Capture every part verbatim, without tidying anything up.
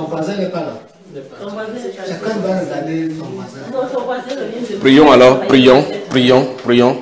voisin n'est pas là. Chacun doit regarder son voisin. Prions alors, prions, prions, prions.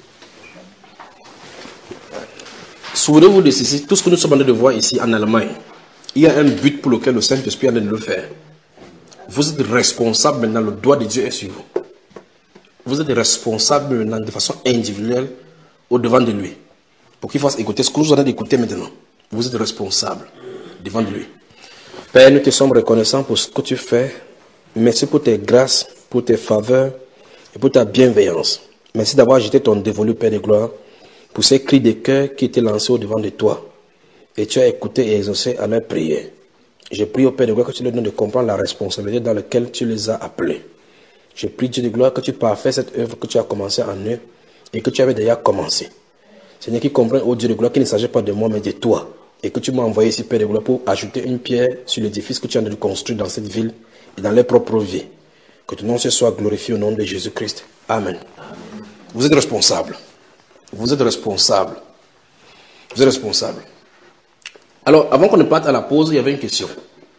Souvenez-vous de ceci, tout ce que nous sommes en train de voir ici en Allemagne, il y a un but pour lequel le Saint-Esprit est en train de le faire. Vous êtes responsable maintenant, le doigt de Dieu est sur vous. Vous êtes responsable maintenant de façon individuelle au devant de lui. Pour qu'il fasse écouter ce que nous allons écouter maintenant. Vous êtes responsable devant lui. Père, nous te sommes reconnaissants pour ce que tu fais. Merci pour tes grâces, pour tes faveurs et pour ta bienveillance. Merci d'avoir jeté ton dévolu, Père de gloire, pour ces cris de cœur qui étaient lancés au devant de toi. Et tu as écouté et exaucé à leur prière. Je prie au Père de gloire que tu leur donnes de comprendre la responsabilité dans laquelle tu les as appelés. Je prie, Dieu de gloire, que tu parfaites cette œuvre que tu as commencé en eux et que tu avais déjà commencé. Seigneur, qui comprenne, oh Dieu de gloire, qu'il ne s'agit pas de moi, mais de toi. Et que tu m'as envoyé ici, Père de gloire, pour ajouter une pierre sur l'édifice que tu as de construire dans cette ville et dans leur propre vie. Que ton nom soit glorifié au nom de Jésus-Christ. Amen. Amen. Vous êtes responsable. Vous êtes responsable. Vous êtes responsable. Alors, avant qu'on ne parte à la pause, il y avait une question.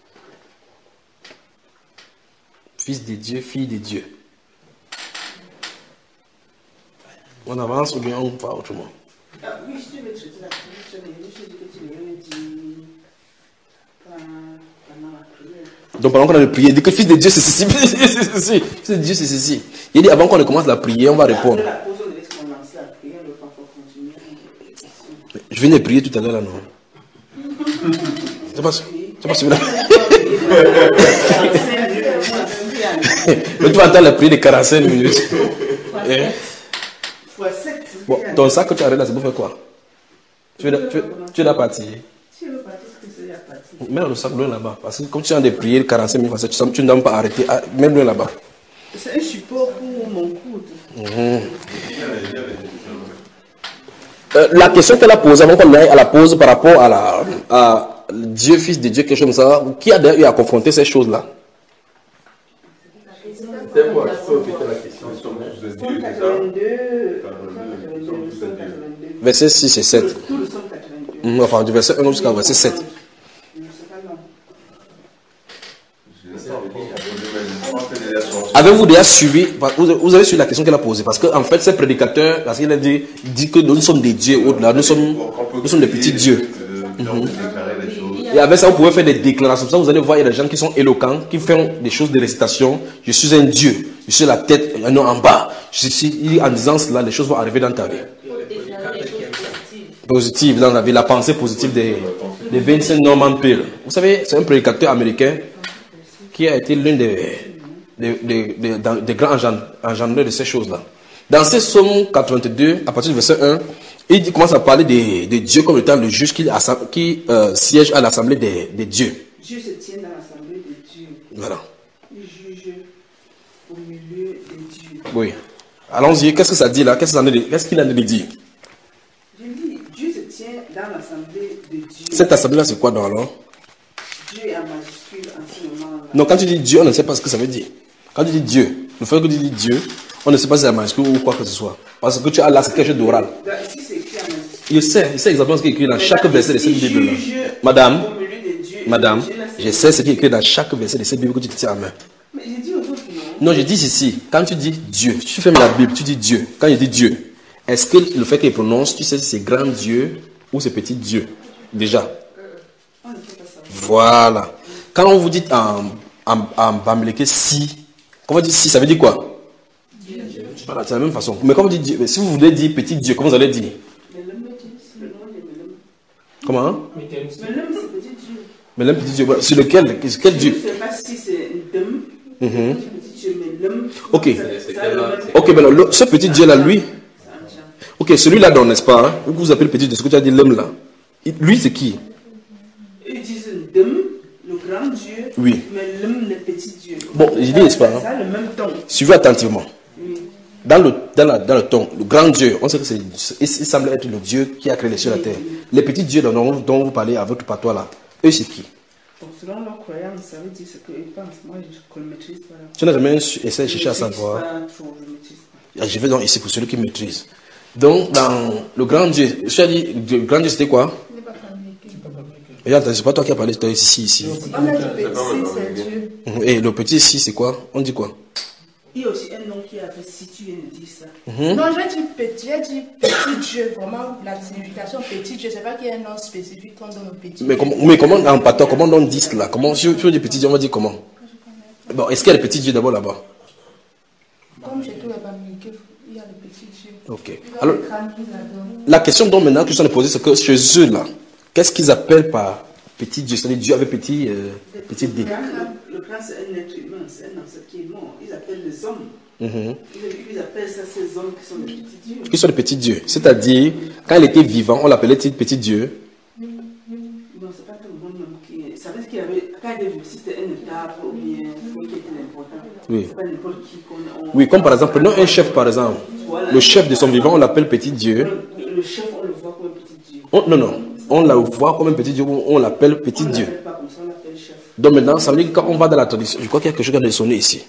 Fils de Dieu, fille de Dieu. On avance ou bien on va autrement? Oui, je vais traiter la question, mais je que tu l'avais dit pendant la prière. Donc pendant qu'on a prié, il dit que fils de Dieu c'est ceci, fils de Dieu c'est ceci. Il dit avant qu'on ne commence la prière, on va répondre. Je viens de prier tout à l'heure là, non? C'est pas, c'est pas celui-là. Mais tu vas entendre la prière de quarante-cinq minutes. Eh? Bon, ton sac que tu as là, c'est pour faire quoi? Tu es, tu, tu es là parti. Mets le sac loin là-bas. Parce que comme tu es en train de prier quarante-cinq minutes, tu, tu ne dois pas arrêter. Même loin là-bas. C'est un support pour mon coude. Mmh. Euh, la question qu'elle a posée avant qu'on aille à la pause par rapport à, la, à Dieu, Fils de Dieu, quelque chose comme ça, qui a d'ailleurs eu à confronter ces choses-là? C'était quoi? C'était la question. Verset six et sept. Mmh, enfin, du verset un jusqu'à verset sept. Avez-vous déjà suivi, vous avez suivi la question qu'elle a posée? Parce qu'en fait, ces prédicateurs, parce qu'il a dit, dit que nous sommes des dieux, au-delà, nous sommes, nous sommes des petits dieux. Mm-hmm. Et avec ça, vous pouvez faire des déclarations. Ça, vous allez voir, il y a des gens qui sont éloquents, qui font des choses de récitation. Je suis un dieu, je suis la tête, un nom en bas. Je suis, en disant cela, les choses vont arriver dans ta vie. Positive dans la vie, la pensée positive des, des Vincent Norman Peale. Vous savez, c'est un prédicateur américain qui a été l'un des, des, des, des, des grands engendreurs de ces choses-là. Dans ces psaumes quatre-vingt-deux, à partir du verset un, il commence à parler de, de Dieu comme étant le juge qui, qui euh, siège à l'assemblée des, des dieux. Dieu se tient dans l'assemblée des dieux. Voilà. Il juge au milieu des dieux. Oui. Allons-y, qu'est-ce que ça dit là? Qu'est-ce qu'il a de dire? Je dis, Dieu se tient dans l'assemblée des dieux. Cette assemblée-là, c'est quoi donc alors? Dieu est en majuscule en ce moment-là. Non, quand tu dis Dieu, on ne sait pas ce que ça veut dire. Quand tu dis Dieu, le fait que tu dis Dieu, on ne sait pas si c'est en majuscule ou quoi que ce soit. Parce que tu as là, c'est quelque chose d'oral. Ici, c'est écrit en majuscule. Je sais, je sais exactement ce qui est écrit dans mais chaque verset de cette Bible-là. Madame, madame, je sais ce qui est écrit dans chaque verset de cette Bible que tu te tiens en main. Mais j'ai dit aux autres non. Non, je dis ici, quand tu dis Dieu, tu fermes la Bible, tu dis Dieu. Quand je dis Dieu, est-ce que le fait qu'il prononce, tu sais si c'est grand Dieu ou c'est petit Dieu? Déjà. Voilà. Quand on vous dit en, en, en bamileke si, quand on dit si, ça veut dire quoi? Dieu. Voilà, c'est la même façon. Mais quand vous dites Dieu, si vous voulez dire petit Dieu, comment vous allez dire? Comment? Hein? Melem, c'est petit Dieu. Melem, petit Dieu. Sur lequel? Quel Dieu? Je ne sais pas si c'est Dem. Mm-hmm. Melem. Ok. Ok, mais là, ce petit Dieu là, lui. Ok, celui-là, donc, n'est-ce pas? Hein? Vous vous appelez petit Dieu, ce que tu as dit, l'homme là. Lui, c'est qui? Ils disent Dem, le grand Dieu. Oui. Mais l'homme, le petit Dieu. Bon, j'ai dit, n'est-ce pas? Ça, le même ton. Suivez attentivement. Oui. Dans le, dans, la, dans le ton, le grand Dieu, on sait que c'est, il, il semble être le Dieu qui a créé les cieux et la terre. Les petits dieux dont, dont vous parlez à votre patois là, eux c'est qui? Donc, selon leur croyance, ça veut dire ce qu'ils pensent. Moi, je ne maîtrise pas. Tu n'as jamais essayé de chercher à savoir? Pas trop, je maîtrise pas. Je vais donc ici pour celui qui maîtrise. Donc, dans le grand Dieu, je as dit, le grand Dieu c'était quoi? Regarde, c'est pas toi qui as parlé, c'est ici, ici. On a dit petit, c'est Dieu. Et le petit ici, c'est quoi? On dit quoi? Il y a aussi un nom qui a fait si tu viens de dire ça. Mm-hmm. Non, j'ai dit petit, j'ai dit petit Dieu. Vraiment, la signification petit Dieu, c'est pas qu'il y a un nom spécifique qu'on donne au petit mais Dieu. comment, mais comment, en patois, comment on dit cela? Comment, si on dit petit Dieu, on va dire comment? Bon, est-ce qu'il y a le petit Dieu d'abord là-bas? Comme j'ai tout les familles, il y a le petit Dieu. Ok. Alors, la question donc maintenant que je suis en train de poser, c'est que chez eux là, qu'est-ce qu'ils appellent par petit Dieu? C'est-à-dire Dieu avec petit, euh, petit D. Le crâne, c'est un être humain, c'est un ancêtre qui est mort. Ils appellent les hommes. Mm-hmm. Ils, ils appellent ça ces hommes qui sont des petits dieux. Qui sont des petits dieux. C'est-à-dire, quand il était vivant, on l'appelait petit Dieu. Non, c'est pas tout le monde qui. Ça veut dire qu'il y avait. Quand il est venu, c'était un état ou bien celui qui était important. Oui. C'est pas n'importe qui qu'on. On... Oui, comme par exemple, prenons un chef par exemple. Voilà. Le chef de son vivant, on l'appelle petit Dieu. Le, le chef, on le voit comme un petit Dieu. On, non, non. On la voit comme un petit Dieu, on l'appelle petit on Dieu. Pas comme ça, on l'appelle chef. Donc maintenant, ça veut dire que quand on va dans la tradition, je crois qu'il y a quelque chose qui a sonné ici.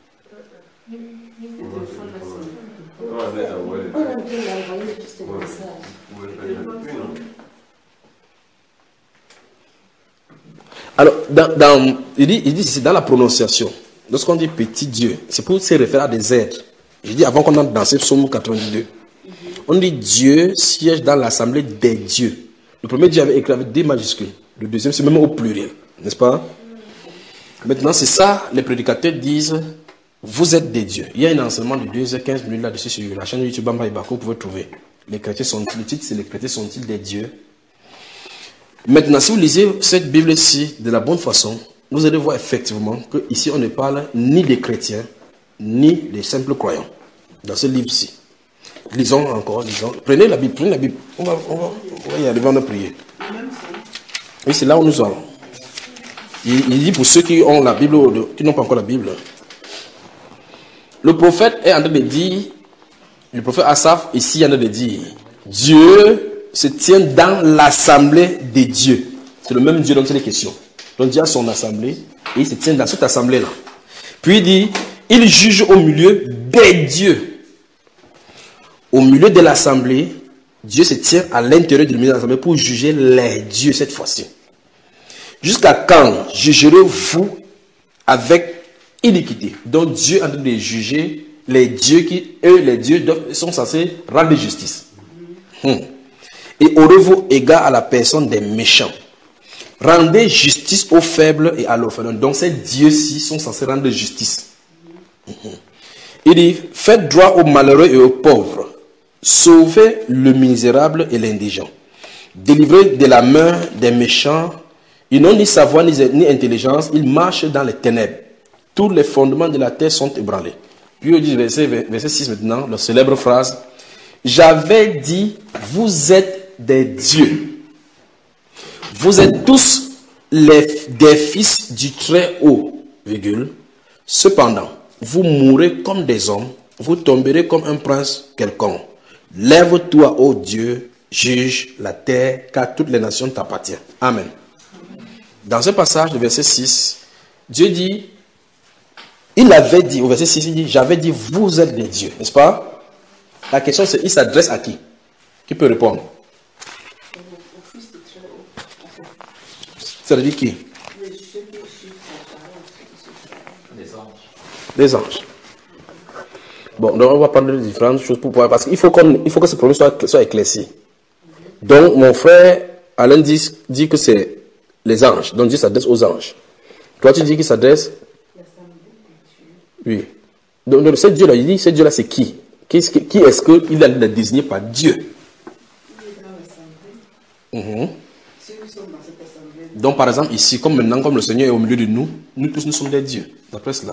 Alors, dans, dans, il dit, il dit c'est dans la prononciation. Lorsqu'on dit petit Dieu, c'est pour se référer à des êtres. Je dis avant qu'on entre dans ce psaume quatre-vingt-deux. On dit Dieu siège dans l'assemblée des dieux. Le premier Dieu avait écrit avec des majuscules. Le deuxième, c'est même au pluriel. N'est-ce pas? Maintenant, c'est ça, les prédicateurs disent, vous êtes des dieux. Il y a un enseignement de deux heures quinze minutes là-dessus sur la chaîne YouTube Bamba Ibako, vous pouvez trouver. Les chrétiens sont, le titre, c'est les chrétiens sont-ils des dieux? Maintenant, si vous lisez cette Bible-ci de la bonne façon, vous allez voir effectivement qu'ici, on ne parle ni des chrétiens, ni des simples croyants. Dans ce livre-ci. Lisons encore, lisons. Prenez la Bible, prenez la Bible. On va, on va, on va y arriver, on va prier. Oui, c'est là où nous allons. Il, il dit pour ceux qui ont la Bible, qui n'ont pas encore la Bible. Le prophète est en train de dire, le prophète Asaph, ici, il est en train de dire, Dieu se tient dans l'assemblée des dieux. C'est le même Dieu dont c'est les questions. Donc Dieu a son assemblée, et il se tient dans cette assemblée-là. Puis il dit, il juge au milieu des dieux. Au milieu de l'assemblée, Dieu se tient à l'intérieur du milieu de l'assemblée pour juger les dieux cette fois-ci. Jusqu'à quand jugerez-vous avec iniquité? Donc Dieu est en train de juger les dieux qui, eux, les dieux doivent, sont censés rendre justice. Hum. Et aurez-vous égard à la personne des méchants? Rendez justice aux faibles et à l'orphelin. Donc ces dieux-ci sont censés rendre justice. Hum. Il dit, faites droit aux malheureux et aux pauvres. Sauvez le misérable et l'indigent. Délivrez de la main des méchants. Ils n'ont ni savoir ni, ni intelligence. Ils marchent dans les ténèbres. Tous les fondements de la terre sont ébranlés. Puis il dit, verset, verset six maintenant, la célèbre phrase. J'avais dit, vous êtes des dieux. Vous êtes tous les, des fils du Très-Haut, virgule. Cependant, vous mourrez comme des hommes, vous tomberez comme un prince quelconque. Lève-toi, ô Dieu, juge la terre, car toutes les nations t'appartiennent. Amen. Dans ce passage de verset six, Dieu dit, il avait dit, au verset six, il dit, j'avais dit, vous êtes des dieux, n'est-ce pas? La question c'est, il s'adresse à qui? Qui peut répondre? Ça veut dire qui? Les anges. Bon, donc on va parler de différentes choses pour pouvoir, parce qu'il faut, il faut que ce problème soit, soit éclairci. Donc, mon frère Alain dit, dit que c'est les anges. Donc, Dieu s'adresse aux anges. Toi, tu dis qu'il s'adresse? Oui. Donc, donc ce Dieu-là, il dit, ce Dieu-là, c'est qui? Qui est-ce qu'il a désigné par Dieu? Mm-hmm. Donc, par exemple, ici, comme maintenant, comme le Seigneur est au milieu de nous, nous tous, nous sommes des dieux. D'après cela.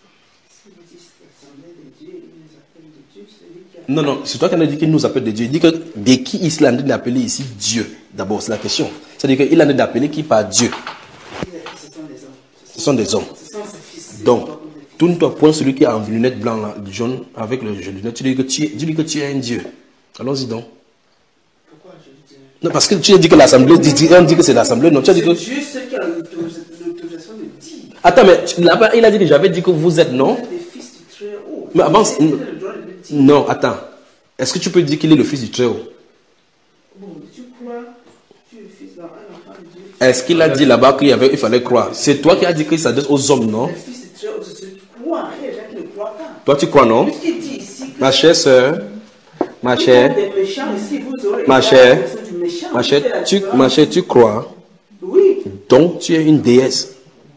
Non, non, c'est toi qui as dit qu'il nous appelle des dieux. Il dit que de qui il est en train d'appeler ici Dieu? D'abord, c'est la question. C'est-à-dire qu'il est en train d'appeler qui par Dieu? Ce sont des hommes. Donc, tourne-toi point celui qui a en lunettes blanches, jaune, avec le lunettes. Tu dis que tu, dis que tu es un Dieu. Allons-y donc. Pourquoi je dis Non, parce que tu as dit que l'assemblée, on dit que c'est l'assemblée. Non, tu as dit que. Dieu, c'est qui a l'autorisation de dire. Attends, mais là-bas, il a dit que j'avais dit que vous êtes, non? Mais avant. Non, attends. Est-ce que tu peux dire qu'il est le fils du Très-Haut? Bon, tu crois, tu es le fils d'un enfant de Dieu, Est-ce qu'il a dit là-bas qu'il y avait, il fallait croire? C'est toi qui as dit qu'il s'adresse aux hommes, non? Le Fils est très haut, c'est celui qui croit. Il y a des gens qui ne croient pas. Toi, tu crois, non? Puisqu'il dit ici que Ma chère sœur, ma chère, des méchants ici, vous aurez ma la chère, personne du méchant. ma Vous faites chère, la tu, différence. ma chère, tu crois, Oui. donc tu es une déesse.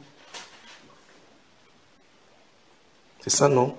C'est ça, non?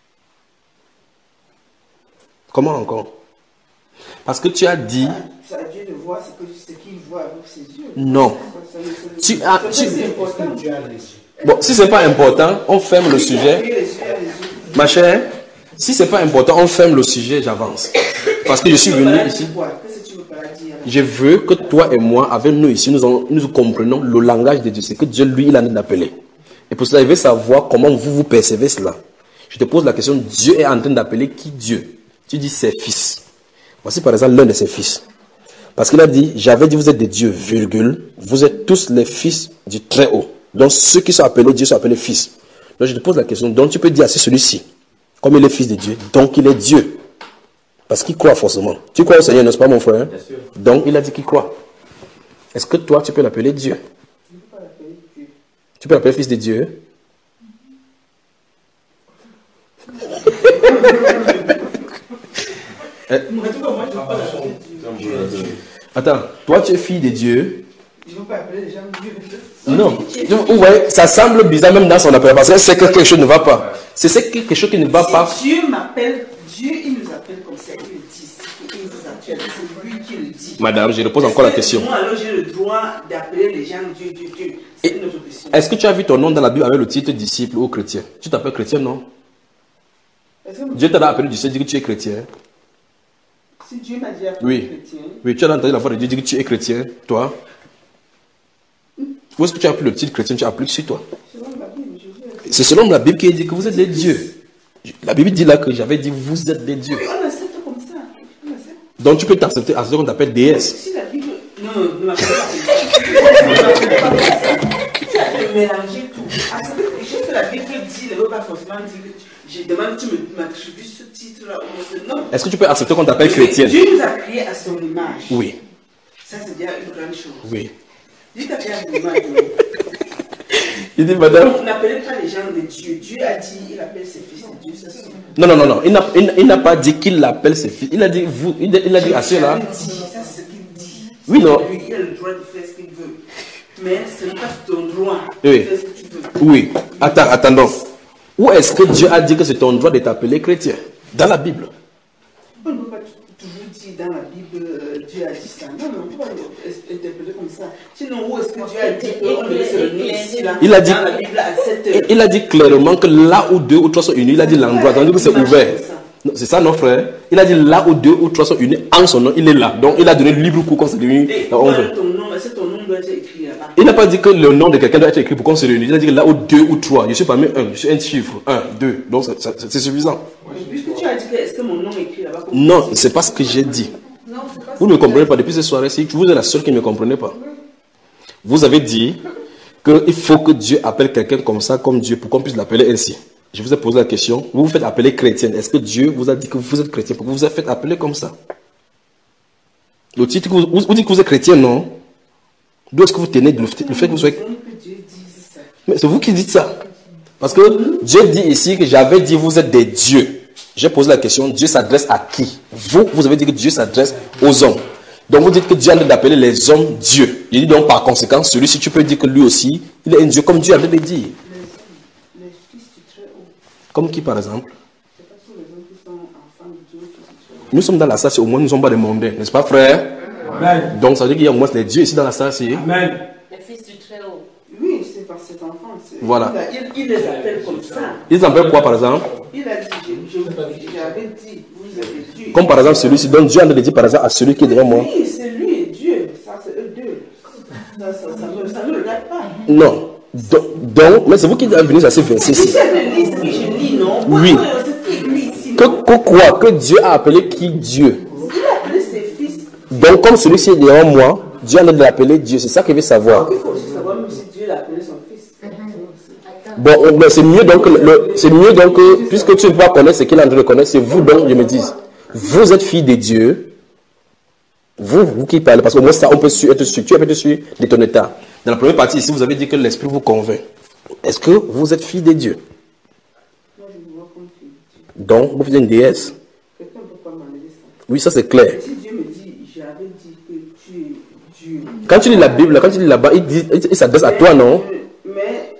Comment encore? Parce que tu as dit, C'est à Dieu de voir ce que- ce qu'il voit avec ses yeux. non. Ça, ça, ça, Tu ça, as, ça, tu- c'est important. bon, si c'est pas important, on ferme le sujet. Oui, les yeux, les yeux. Ma chère, si c'est pas important, on ferme le sujet, j'avance. Parce que je suis Tu veux venu pas la ici. dire quoi? Qu'est-ce que tu veux pas la dire? Je veux que toi et moi, avec nous ici, nous, en- nous comprenons le langage de Dieu. C'est que Dieu, lui, il en est d'appeler. Et pour cela, il veut savoir comment vous vous percevez cela. Je te pose la question, Dieu est en train d'appeler qui Dieu? Tu dis ses fils. Voici par exemple l'un de ses fils. Parce qu'il a dit, j'avais dit, vous êtes des dieux, virgule, vous êtes tous les fils du Très-Haut. Donc ceux qui sont appelés Dieu sont appelés fils. Donc je te pose la question, donc tu peux dire à celui-ci, comme il est fils de Dieu, donc il est Dieu. Parce qu'il croit forcément. Tu crois au Seigneur, n'est-ce pas mon frère? Bien sûr. Donc il a dit qu'il croit. Est-ce que toi tu peux l'appeler Dieu? Je ne peux pas l'appeler Dieu. Tu peux l'appeler fils de Dieu? Moi, en tout cas, moi, je ne peux pas l'appeler Dieu. Attends, toi tu es fille de Dieu? Je ne peux pas appeler les gens Dieu. Non. Vous voyez, ça semble bizarre même dans son appel parce que c'est que quelque chose ne va pas. C'est c'est quelque chose qui ne va pas. Si Dieu m'appelle, Dieu, il nous appelle comme ça, il le dit. Il nous appelle, c'est lui qui le dit. Madame, je repose encore la Est-ce que question. Moi, alors, j'ai le droit d'appeler les gens Dieu, Dieu, Dieu. C'est une autre question. Est-ce que tu as vu ton nom dans la Bible avec le titre disciple ou chrétien? Tu t'appelles chrétien, non? Est-ce que Dieu t'a appelé du Seigneur, dit que tu es chrétien. si Dieu m'a dit appeler Oui. chrétien, Oui, tu as entendu la voix de Dieu dire que tu es chrétien, toi. Où est-ce que tu as appris le titre chrétien, tu appliques sur toi? selon la Bible, Jésus a dit. C'est selon la Bible qui dit que vous êtes des dieux. La Bible dit là que j'avais dit vous êtes des dieux. Oui, on accepte comme ça. On accepte. Donc tu peux t'accepter à ce qu'on t'appelle déesse. Si la Bible. Non, ne m'appelle pas. Ne m'appelle pas comme ça. Tu as fait mélanger tout. Accepter les choses que la Bible dit ne veut pas forcément dire que je demande que tu me- m'attribues ce titre-là. ou- Non. Est-ce que tu peux accepter qu'on t'appelle chrétienne? Dieu nous a créés à son image. Oui, Ça, c'est déjà une grande chose. oui. Dieu t'a créé à son image. non? Il dit madame. Donc, n'appelez pas les gens de Dieu. Dieu a dit, il appelle ses fils de Dieu. Ça, c'est. Non, non, non, non. Il n'a il n'a- il n'a pas dit qu'il l'appelle ses fils. Il a dit vous. Il a, il a dit à ceux-là. Ça, c'est ce qu'il dit. Oui, non. Lui, il a le droit de faire ce qu'il veut. Mais ce n'est pas ton droit Oui. de faire ce que tu veux. Oui. Attends, attendons. Où est-ce que Dieu a dit que c'est ton droit de t'appeler chrétien? Dans la Bible. On ne peut pas toujours dire dans la Bible, euh, Dieu a dit ça. Non, non, on ne peut pas interpréter comme ça. Sinon, où est-ce que Dieu a dit qu'on devait se réunir ici, là, Il a dit- dans la Bible à cette Et heure? il a dit clairement que là où deux ou trois sont unis, il a dit l'endroit. Ça veut dire que c'est ouvert. Non, c'est ça, non, frère? Il a dit là où deux ou trois sont unis en son nom, il est là. Donc il a donné libre cours quand c'est devenu. Et on quoi, veut. ton nom, est-ce que ton nom doit être écrit là-bas? Il n'a pas dit que le nom de quelqu'un doit être écrit pour qu'on se réunisse. Il a dit que là où deux ou trois, je suis parmi un, je suis un chiffre, un, deux. Donc c'est- c'est c'est suffisant. Puisque tu as dit que est-ce que mon nom est écrit là-bas? comme- Non, c'est pas ce que j'ai dit. Non, c'est pas Vous ne me comprenez pas depuis ce soir-ci. Vous êtes la seule qui ne me comprenez pas. Vous avez dit qu'il faut que Dieu appelle quelqu'un comme ça, comme Dieu, pour qu'on puisse l'appeler ainsi. Je vous ai posé la question. Vous vous faites appeler chrétienne. Est-ce que Dieu vous a dit que vous êtes chrétien pour que vous vous faites appeler comme ça? Le titre que vous, vous, vous dites que vous êtes chrétien, non? D'où est-ce que vous tenez le, le fait que vous soyez. que Dieu dise ça. Mais c'est vous qui dites ça. Parce que Dieu dit ici que j'avais dit vous êtes des dieux. J'ai posé la question, Dieu s'adresse à qui? Vous, vous avez dit que Dieu s'adresse aux hommes. Donc vous dites que Dieu a d'appeler les hommes Dieu. Il dit donc par conséquent, celui-ci tu peux dire que lui aussi, il est un Dieu comme Dieu a de le dire. Les fils du Très-Haut, Comme qui par exemple? c'est pas tous les hommes qui sont enfants de Dieu, fils du Très-Haut. Nous sommes dans la salle, au moins nous ne sommes pas des mondains, n'est-ce pas frère? Amen. Donc ça veut dire qu'il y a au moins des dieux ici dans la salle. Amen. Les fils du Très-Haut. Oui, c'est par cet enfant. c'est- Voilà. Il, il les appelle comme ça. Ils appellent quoi par exemple? Il a dit, je, je, j'avais dit, vous êtes des dieux. Comme par exemple celui-ci. Donc Dieu a dit par exemple à celui qui est derrière moi. Oui, c'est lui, Dieu. Ça, c'est eux deux. Ça, ça, ça, me, ça me regarde pas. Non. Donc, donc mais c'est vous qui avez venu à ce verset-ci. Si je lis ce que je lis, non? Oui. Pourquoi c'est qui lit ici? Que, non? que quoi? Que Dieu a appelé qui Dieu? Il a appelé ses fils. Donc comme celui-ci est derrière moi, Dieu a l'appeler Dieu. C'est ça qu'il veut savoir. Il faut aussi savoir même si Dieu l'a appelé son fils. Bon, mais c'est mieux donc, le- c'est mieux donc, que, puisque tu ne peux pas connaître ce qu'il est en train de connaître, c'est vous donc, je me dis, vous êtes fille de Dieu, Vous, vous qui parlez, parce que moi, ça, on peut être sûr, tu peux être sûr de ton état. Dans la première partie, ici, vous avez dit que l'esprit vous convainc. Est-ce que vous êtes fille de Dieu? Moi, je me vois comme fille de Dieu. Donc, vous êtes une déesse? Quelqu'un ne peut pas m'enlever ça. Oui, ça c'est clair. Si Dieu me dit, j'avais dit que tu es Dieu. Quand tu lis la Bible, quand tu lis là-bas, il, dit- il, il s'adresse à toi, non? Mais, mais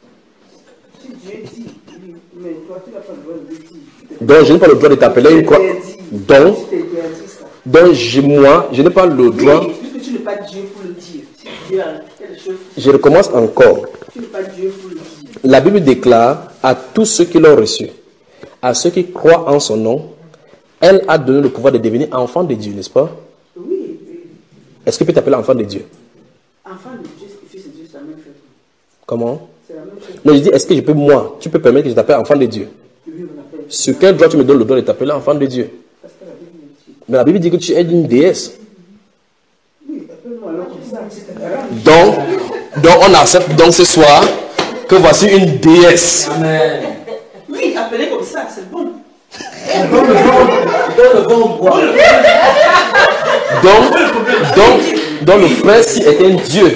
si Dieu dit, oui, mais toi, tu n'as pas le droit de le dire. Donc, je n'ai pas le droit de t'appeler une croix. Donc, Je t'ai interdit ça. donc je, moi, je n'ai pas le droit. Oui, puisque tu n'es pas Dieu pour le dire. Si Dieu a quelque chose, Je recommence encore. tu n'es pas Dieu pour le dire. La Bible déclare à tous ceux qui l'ont reçu, à ceux qui croient en son nom, elle a donné le pouvoir de devenir enfant de Dieu, n'est-ce pas? Oui, oui. Est-ce que tu peux t'appeler enfant de Dieu? Enfant de Dieu, fils de Dieu, c'est la même chose. Comment? C'est la même chose. Non, je dis, est-ce que je peux, moi, tu peux permettre que je t'appelle enfant de Dieu? Oui, on appelle. Sur quel droit tu me donnes le droit de t'appeler enfant de Dieu? Parce que la Bible me dit. Mais la Bible dit que tu es une déesse. Oui, appelle-moi alors comme ça, c'est un Donc, donc, on accepte donc ce soir que voici une déesse. Amen. Oui, appelez comme ça, c'est bon. Dans le bon, dans le bon bois. Donc, donc, donc le frère ci est un Dieu.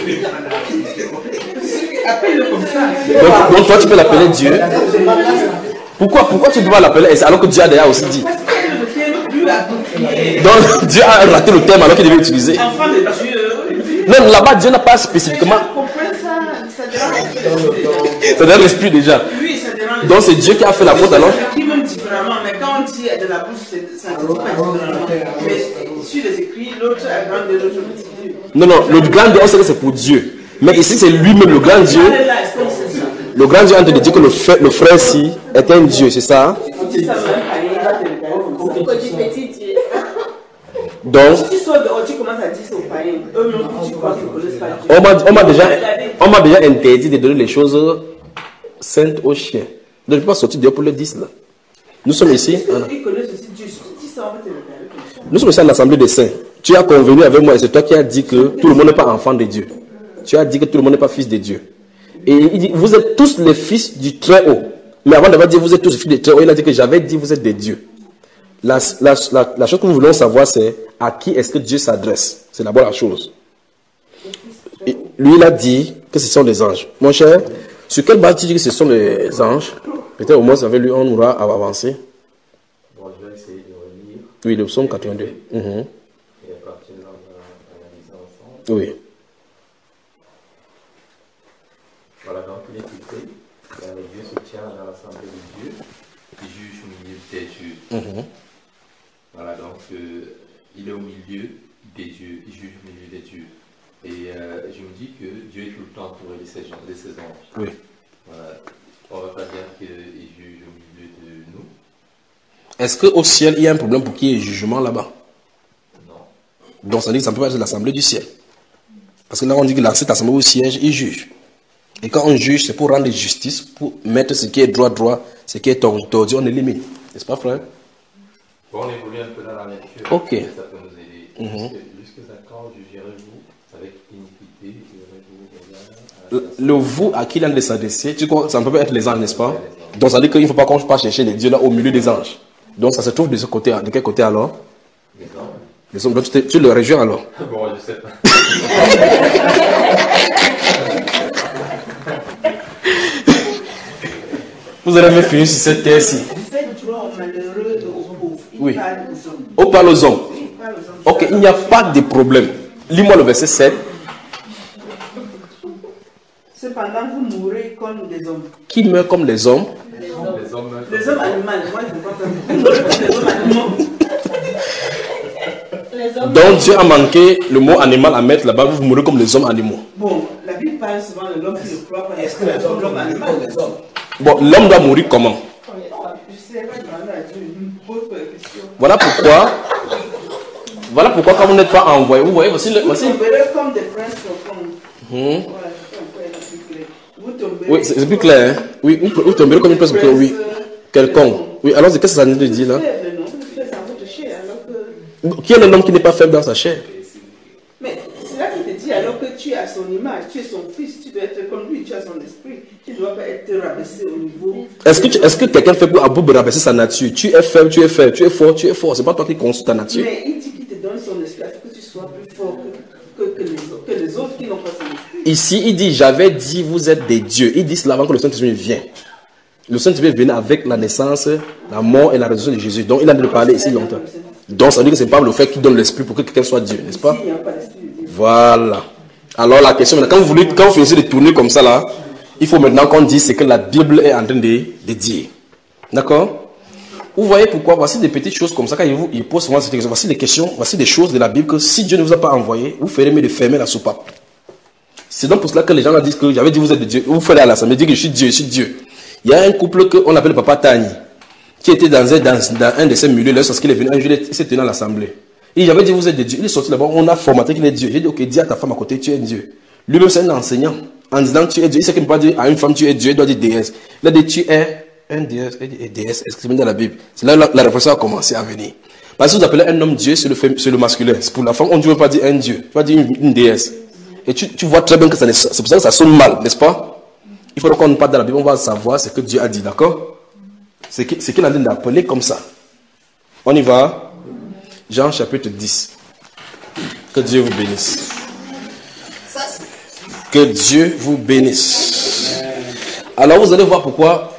Appelle-le comme ça. Donc, donc toi tu peux l'appeler Dieu. Pourquoi, pourquoi tu ne peux pas l'appeler ainsi alors que Dieu a déjà aussi dit? Parce qu'elle ne tient plus à prier. Donc Dieu a raté le terme alors qu'il devait utiliser. Enfant de Dieu. Non, là-bas Dieu n'a pas spécifiquement. Comprends ça, ça dérange. Ça donne l'esprit déjà. Oui, ça dérange. Donc c'est Dieu qui a fait la faute alors. Ça s'écrit même différemment, mais quand on dit de la bouche, c'est- ça ne dit pas différemment. Mais sur les écrits, l'autre a grand Dieu, l'autre petit Dieu. Non, non, le grand Dieu, on sait que c'est pour Dieu. Mais ici c'est lui-même le grand Dieu. Allez là, est-ce qu'on sait ça? Le grand Dieu est en train de dire que le frère, le frère ci est un Dieu, c'est ça? Si tu sais même pas, il va te regarder comme ça. Pourquoi du petit Dieu? Donc, Si tu sors dehors, tu commences à dire c'est aux païens. Eux-mêmes, tu crois qu'ils ne connaissent pas Dieu. on m'a on m'a déjà, on m'a déjà interdit de donner les choses saintes aux chiens. Donc je ne peux pas sortir dehors pour le dire là. Nous sommes ici. Est-ce hein. qu'ils connaissent aussi Dieu? Si ça, on va te regarder comme ça. Nous sommes ici à l'Assemblée des Saints. Tu as convenu avec moi et c'est toi qui as dit que tout le monde n'est pas enfant de Dieu. Tu as dit que tout le monde n'est pas fils de Dieu. Et il dit, vous êtes tous les fils du Très-Haut. Mais avant d'avoir dit vous êtes tous les fils du Très-Haut, il a dit que j'avais dit vous êtes des dieux. La, la, la, la chose que nous voulons savoir, c'est à qui est-ce que Dieu s'adresse. C'est d'abord la chose. Et lui, il a dit que ce sont les anges. Mon cher, sur quelle base tu dis que ce sont les anges? Peut-être au moins avec lui, on aura à avancer. Bon, je vais essayer de relire Oui, le psaume quatre-vingt-deux. Mhm. et à partir de là, on va analyser ensemble. Oui. Voilà, donc il est écrit, euh, Dieu se tient dans l'assemblée de Dieu, qui juge au milieu des dieux. Mhm. Voilà, donc euh, il est au milieu des dieux, il juge au milieu des dieux. Et euh, je me dis que Dieu est tout le temps entouré de ses, gens, de ses anges. Oui. Voilà. On ne va pas dire qu'il juge au milieu de nous. Est-ce qu'au ciel, il y a un problème pour qu'il y ait jugement là-bas? Non. Donc ça dit que ça ne peut pas être l'assemblée du ciel. Parce que là, on dit que là, cette assemblée au siège, il juge. Et quand on juge, c'est pour rendre justice, pour mettre ce qui est droit, droit, ce qui est tordu, tordu, on élimine. N'est-ce pas, frère? Bon, on évolue un peu dans la lecture. Ok. Ça peut nous aider. Mhm. Jusque- Jusqu'à quand jugerez-vous avec iniquité, jugerez-vous égard à Le, le vous à qui il a de s'adresser, tu crois, ça ne peut pas être les anges, n'est-ce pas? Donc ça dit qu'il ne faut pas qu'on parte chercher les dieux là au milieu des anges. Donc ça se trouve de ce côté, de quel côté alors? les anges? Les hommes, donc tu, te- tu le rejoins alors? Bon, je sais pas. Vous allez me finir sur cette terre-ci. Faites droit aux malheureux et aux pauvres. Il Oui. parle aux hommes. On parle aux hommes. Il parle aux hommes. Ok, il n'y a pas de problème. Lis-moi le verset sept. Cependant, vous mourrez comme des hommes. Qui meurt comme les hommes? Les hommes, Les hommes animaux, moi je ne vois pas. Vous mourrez comme des hommes animaux. Les hommes. Donc Dieu a manqué le mot animal à mettre là-bas, vous mourrez comme les hommes animaux. Bon, la Bible parle souvent de l'homme qui ne croit pas. Est-ce que les hommes, l'homme animal, les hommes? Bon, l'homme doit mourir comment? Je sais pas, demander à Dieu, je me pose pas la question. Voilà pourquoi, voilà pourquoi quand vous n'êtes pas envoyé, vous voyez, voici le... Vous Voici, tomberez comme des princes profonds. Hmm. Voilà, je peux encore être plus clair. Vous tomberez. Oui, c'est c'est plus clair. Hein? Oui, vous, vous tomberez comme une personne, oui. Quelconque. Oui, alors qu'est-ce que ça nous dit là? Faible, non? Vous faites dans votre chair, alors que. Qui est l'homme qui n'est pas faible dans sa chair? Mais c'est là qu'il te dit, alors que tu es à son image, tu es son fils, tu dois être comme lui, tu as son esprit, tu ne dois pas être rabaissé au niveau. Est-ce que, tu- est-ce que quelqu'un fait pour Abou rabaisser sa nature? Tu es faible, tu es faible, tu es fort, tu es fort. C'est pas toi qui construis ta nature. Mais il dit qu'il te donne son esprit afin que tu sois ici, il dit, j'avais dit, vous êtes des dieux. Il dit cela avant que le Saint-Esprit vienne. Le Saint-Esprit venait avec la naissance, la mort et la résurrection de Jésus. Donc, il a de parler ici longtemps. Donc, ça veut dire que ce n'est pas le fait qu'il donne l'Esprit pour que quelqu'un soit Dieu, n'est-ce pas? Voilà. Alors, la question maintenant, quand vous, voulez, quand vous finissez de tourner comme ça, là, il faut maintenant qu'on dise ce que la Bible est en train de, de dire. D'accord? Vous voyez pourquoi? Voici des petites choses comme ça. Quand il, vous, il pose souvent cette question, voici des questions, voici des choses de la Bible que si Dieu ne vous a pas envoyé, vous ferez mieux de fermer la soupape. C'est donc pour cela que les gens disent que j'avais dit vous êtes de Dieu. Vous faites à l'assemblée, dites que je suis Dieu, je suis Dieu. Il y a un couple qu'on appelle Papa Tani, qui était dans un, dans, dans un de ces milieux, là, lorsqu'il est venu un jour, il s'est tenu à l'assemblée. Et j'avais dit vous êtes de Dieu. Il est sorti là-bas, on a formaté qu'il est Dieu. J'ai dit ok, dis à ta femme à côté, tu es Dieu. Lui-même c'est un enseignant. En disant tu es Dieu, il sait qu'il ne peut pas dire à une femme tu es Dieu, il doit dire déesse. Il a dit tu es un déesse, et déesse, est-ce que c'est bien dans la Bible? C'est là que la, la réflexion a commencé à venir. Parce que vous appelez un homme Dieu, c'est le, le masculin. C'est pour la femme, on ne veut pas dire un Dieu, tu vas dire une, une déesse. Et tu, tu vois très bien que ça, c'est pour ça que ça sonne mal, n'est-ce pas? Il faut qu'on ne parle dans la Bible, on va savoir ce que Dieu a dit, d'accord? C'est qu'il a dit d'appeler comme ça. On y va? Jean chapitre dix. Que Dieu vous bénisse. Que Dieu vous bénisse. Alors vous allez voir pourquoi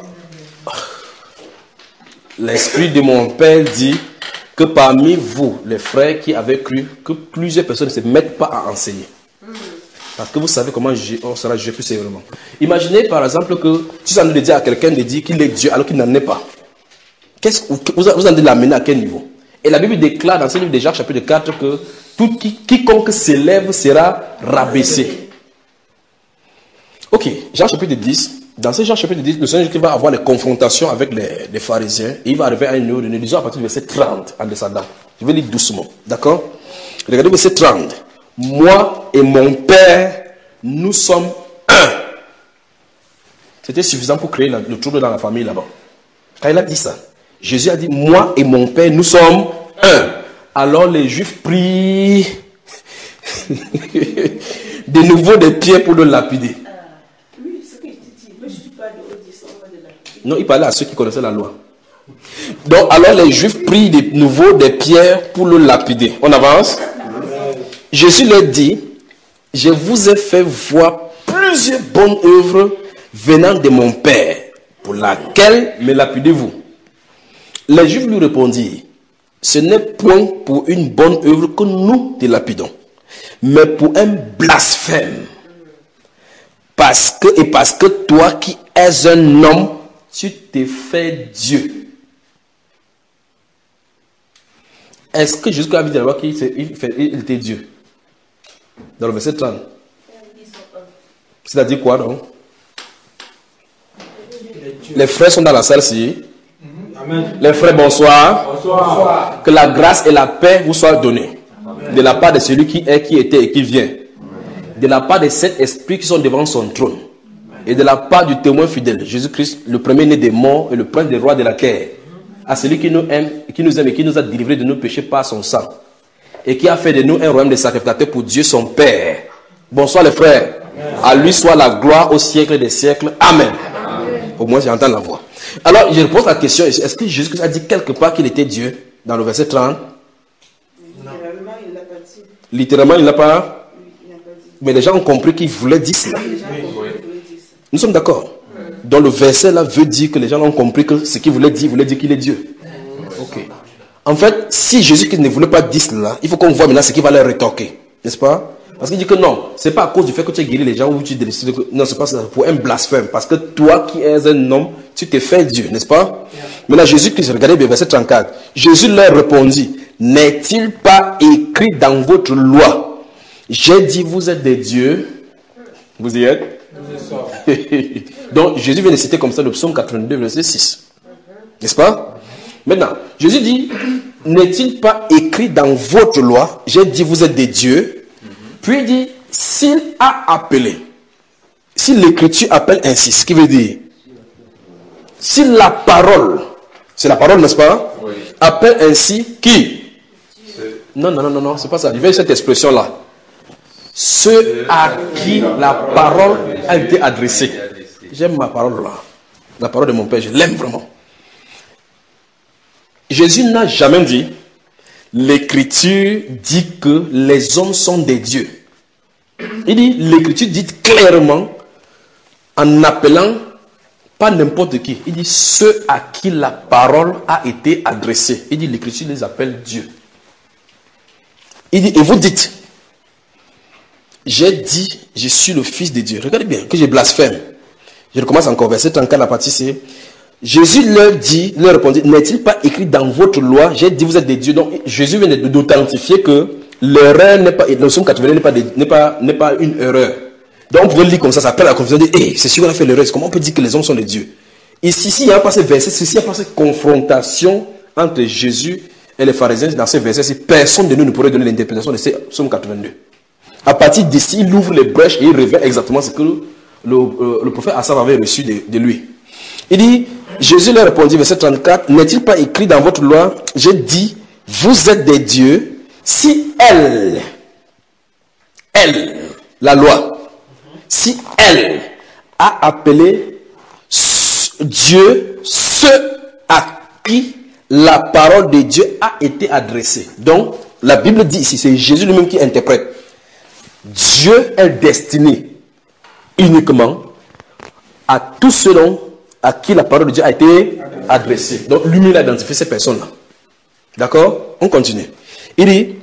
l'Esprit de mon Père dit que parmi vous, les frères qui avaient cru, que plusieurs personnes ne se mettent pas à enseigner. Parce que vous savez comment on sera jugé plus sévèrement. Imaginez par exemple que tu en train de dire à quelqu'un de dire qu'il est Dieu alors qu'il n'en est pas. Qu'est-ce que vous en train de l'amener à quel niveau? Et la Bible déclare dans ce livre de Jacques chapitre quatre que tout qui, quiconque s'élève sera rabaissé. Ok, Jean chapitre dix. Dans ce Jean chapitre dix, le Seigneur qui va avoir les confrontations avec les, les pharisiens. Et il va arriver à une heure de disons à partir du verset trente en descendant. Je vais lire doucement, d'accord? Regardez le verset trente. Moi et mon Père, nous sommes un. C'était suffisant pour créer la, le trouble dans la famille là-bas. Quand il a dit ça, Jésus a dit, moi et mon Père, nous sommes un. Alors les Juifs prient de nouveau des pierres pour le lapider. Non, il parlait à ceux qui connaissaient la loi. Donc, alors les Juifs prient de nouveau des pierres pour le lapider. On avance? Jésus leur dit, je vous ai fait voir plusieurs bonnes œuvres venant de mon Père, pour laquelle me lapidez-vous? Les Juifs lui répondirent, ce n'est point pour une bonne œuvre que nous te lapidons, mais pour un blasphème. Parce que, et parce que toi qui es un homme, tu t'es fait Dieu. Est-ce que Jésus a dit d'abord qu'il il était Dieu? Dans le verset trente. C'est-à-dire quoi donc? Les frères sont dans la salle ci. Amen. Les frères, bonsoir. Bonsoir. Que la grâce et la paix vous soient données. Amen. De la part de celui qui est, qui était et qui vient. De la part de sept esprits qui sont devant son trône. Et de la part du témoin fidèle, Jésus-Christ, le premier-né des morts et le prince des rois de la terre. À celui qui nous aime, qui nous aime et qui nous a délivrés de nos péchés par son sang. Et qui a fait de nous un royaume de sacrificateurs pour Dieu son Père. Bonsoir les frères. Amen. À lui soit la gloire au siècle des siècles. Amen. Amen. Au moins j'entends la voix. Alors je pose la question, est-ce que Jésus a dit quelque part qu'il était Dieu dans le verset trente? Littéralement il ne l'a pas dit. Littéralement il ne l'a pas. Mais les gens ont compris qu'il voulait dire cela. Nous sommes d'accord. Donc le verset là veut dire que les gens ont compris que ce qu'il voulait dire, il voulait dire qu'il est Dieu. Ok. En fait, si Jésus ne voulait pas dire cela, il faut qu'on voit maintenant ce qu'il va leur rétorquer. N'est-ce pas? Parce qu'il dit que non, c'est pas à cause du fait que tu as guéri les gens ou tu décides que non, c'est pas ça, pour un blasphème. Parce que toi qui es un homme, tu t'es fait Dieu, n'est-ce pas? Maintenant, Jésus, regardez bien, verset trente-quatre. Jésus leur répondit, n'est-il pas écrit dans votre loi? J'ai dit, vous êtes des dieux. Vous y êtes? Donc, Jésus vient de citer comme ça le psaume quatre-vingt-deux, verset six. N'est-ce pas? Maintenant, Jésus dit, n'est-il pas écrit dans votre loi? J'ai dit, vous êtes des dieux. Puis il dit, s'il a appelé, si l'écriture appelle ainsi, ce qui veut dire, si la parole, c'est la parole, n'est-ce pas? Oui. Appelle ainsi qui? Non, non, non, non, non, c'est pas ça. Il veut cette expression-là. Ceux à qui la parole a été adressée. J'aime ma parole là. La parole de mon Père, je l'aime vraiment. Jésus n'a jamais dit, l'écriture dit que les hommes sont des dieux. Il dit, l'écriture dit clairement, en appelant pas n'importe qui. Il dit, ceux à qui la parole a été adressée. Il dit, l'écriture les appelle Dieu. Il dit, et vous dites, j'ai dit, je suis le Fils de Dieu. Regardez bien, que je blasphème. Je recommence encore, verset trente-quatre, la partie C. Jésus leur dit, leur répondit, n'est-il pas écrit dans votre loi, j'ai dit, vous êtes des dieux. Donc, Jésus vient d'authentifier que l'erreur n'est pas, le psaume quatre-vingt-un n'est pas, n'est pas, n'est pas une erreur. Donc, vous pouvez le lire comme ça, ça appelle à la confusion, dire, hey, c'est sûr qu'on a fait l'erreur. Comment on peut dire que les hommes sont des dieux? Ici, s'il n'y a pas ce verset, s'il n'y a pas cette confrontation entre Jésus et les pharisiens dans ce verset, personne de nous ne pourrait donner l'interprétation de ce psaume quatre-vingt-deux. À partir d'ici, il ouvre les brèches et il révèle exactement ce que le, le, euh, le prophète Asaph avait reçu de, de lui. Il dit, Jésus leur répondit, verset trente-quatre, n'est-il pas écrit dans votre loi, j'ai dit, vous êtes des dieux, si elle, elle, la loi, si elle a appelé Dieu ceux à qui la parole de Dieu a été adressée. Donc, la Bible dit ici, c'est Jésus lui-même qui interprète. Dieu est destiné uniquement à tous ceux à qui la parole de Dieu a été adressée. Donc, lui-même il a identifié ces personnes-là. D'accord? On continue. Il dit,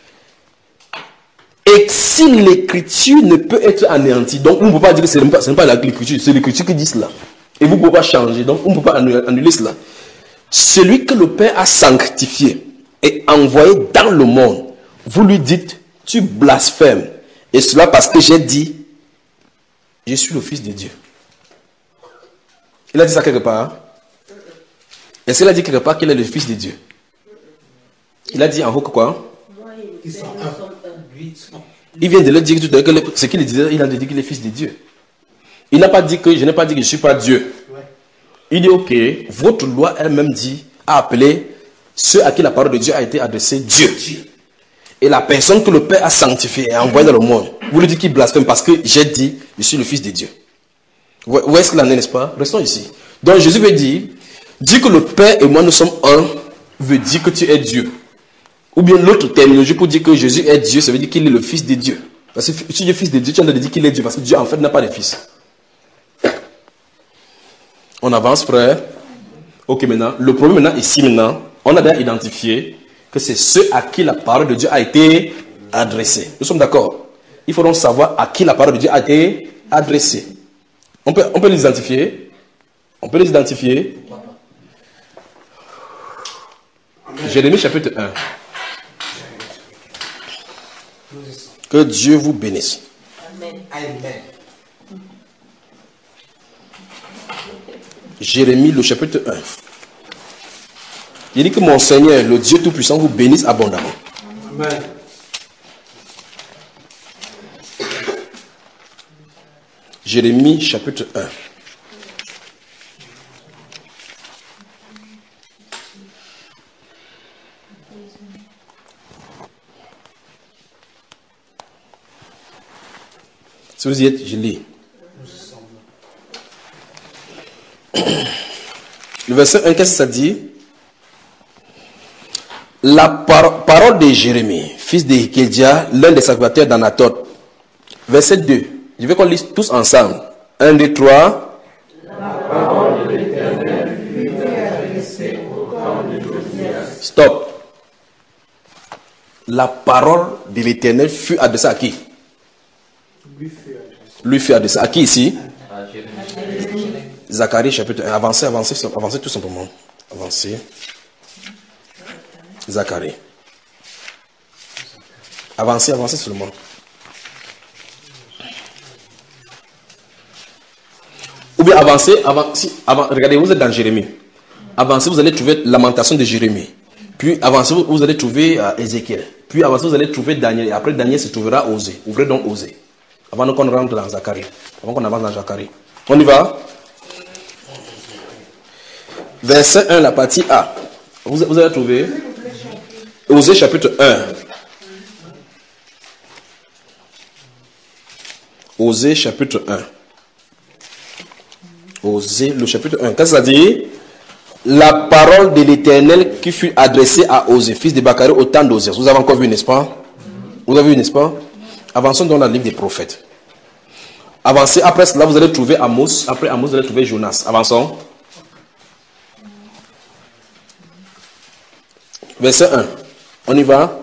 et si l'écriture ne peut être anéantie, donc on ne peut pas dire que ce n'est pas, ce n'est pas l'écriture, c'est l'écriture qui dit cela. Et vous ne pouvez pas changer, donc on ne peut pas annuler cela. Celui que le Père a sanctifié et envoyé dans le monde, vous lui dites, tu blasphèmes. Et cela parce que j'ai dit, je suis le Fils de Dieu. Il a dit ça quelque part. Est-ce qu'il a dit quelque part qu'il est le Fils de Dieu? Il a dit en haut que quoi? Il vient de le dire tout à l'heure, ce qu'il disait, il a dit qu'il est Fils de Dieu. Il n'a pas dit que, je n'ai pas dit que je ne suis pas Dieu. Il dit, ok, votre loi elle-même dit, a appelé ceux à qui la parole de Dieu a été adressée Dieu. Et la personne que le Père a sanctifiée et envoyée dans le monde, vous lui dites qu'il blasphème parce que j'ai dit, je suis le Fils de Dieu. Où est-ce qu'il en est, n'est-ce pas? Restons ici. Donc Jésus veut dire, dire que le Père et moi nous sommes un, veut dire que tu es Dieu. Ou bien l'autre terminologie pour dire que Jésus est Dieu, ça veut dire qu'il est le Fils de Dieu. Parce que si tu es Fils de Dieu, tu as de dire qu'il est Dieu, parce que Dieu en fait n'a pas de fils. On avance, frère. Ok, maintenant, le problème maintenant, ici maintenant, on a bien identifié que c'est ceux à qui la parole de Dieu a été adressée. Nous sommes d'accord? Il faut donc savoir à qui la parole de Dieu a été adressée. On peut, on peut les identifier? On peut les identifier? Jérémie chapitre un. Que Dieu vous bénisse. Amen. Amen. Jérémie, le chapitre un. Il dit que mon Seigneur, le Dieu Tout-Puissant, vous bénisse abondamment. Amen. Jérémie, chapitre un. Si vous y êtes, je lis. Le verset un, qu'est-ce que ça dit? La par parole de Jérémie, fils de Hilkiah, l'un des sacrificateurs d'Anatot. Verset deux. Je veux qu'on lise tous ensemble. un, deux, trois. La parole de l'Éternel fut adressée au camp de Josias. Stop. La parole de l'Éternel fut adressée à qui? Lui fut adressé. À qui ici? À Jérémie. Zacharie chapitre un. Avancez, avancez, avancez tout simplement. Avancez. Zacharie. Avancez, avancez seulement. Ou bien avancez, avancez, avancez. Regardez, vous êtes dans Jérémie. Avancez, vous allez trouver Lamentation de Jérémie. Puis avancez, vous allez trouver euh, Ézéchiel. Puis avancez, vous allez trouver Daniel. Et après Daniel se trouvera Osée. Ouvrez donc Osée. Avant qu'on rentre dans Zacharie. Avant qu'on avance dans Zacharie. On y va? Verset un, la partie A. Vous, vous avez trouvé? Osée chapitre un. Osée chapitre un. Osée le chapitre un. Qu'est-ce que ça dit? La parole de l'Éternel qui fut adressée à Osée, fils de Baccarie, au temps d'Osée. Vous avez encore vu, n'est-ce pas? Vous avez vu, n'est-ce pas? Avançons dans la livre des prophètes. Avancez, après cela, vous allez trouver Amos. Après Amos, vous allez trouver Jonas. Avançons. Verset un. On y va?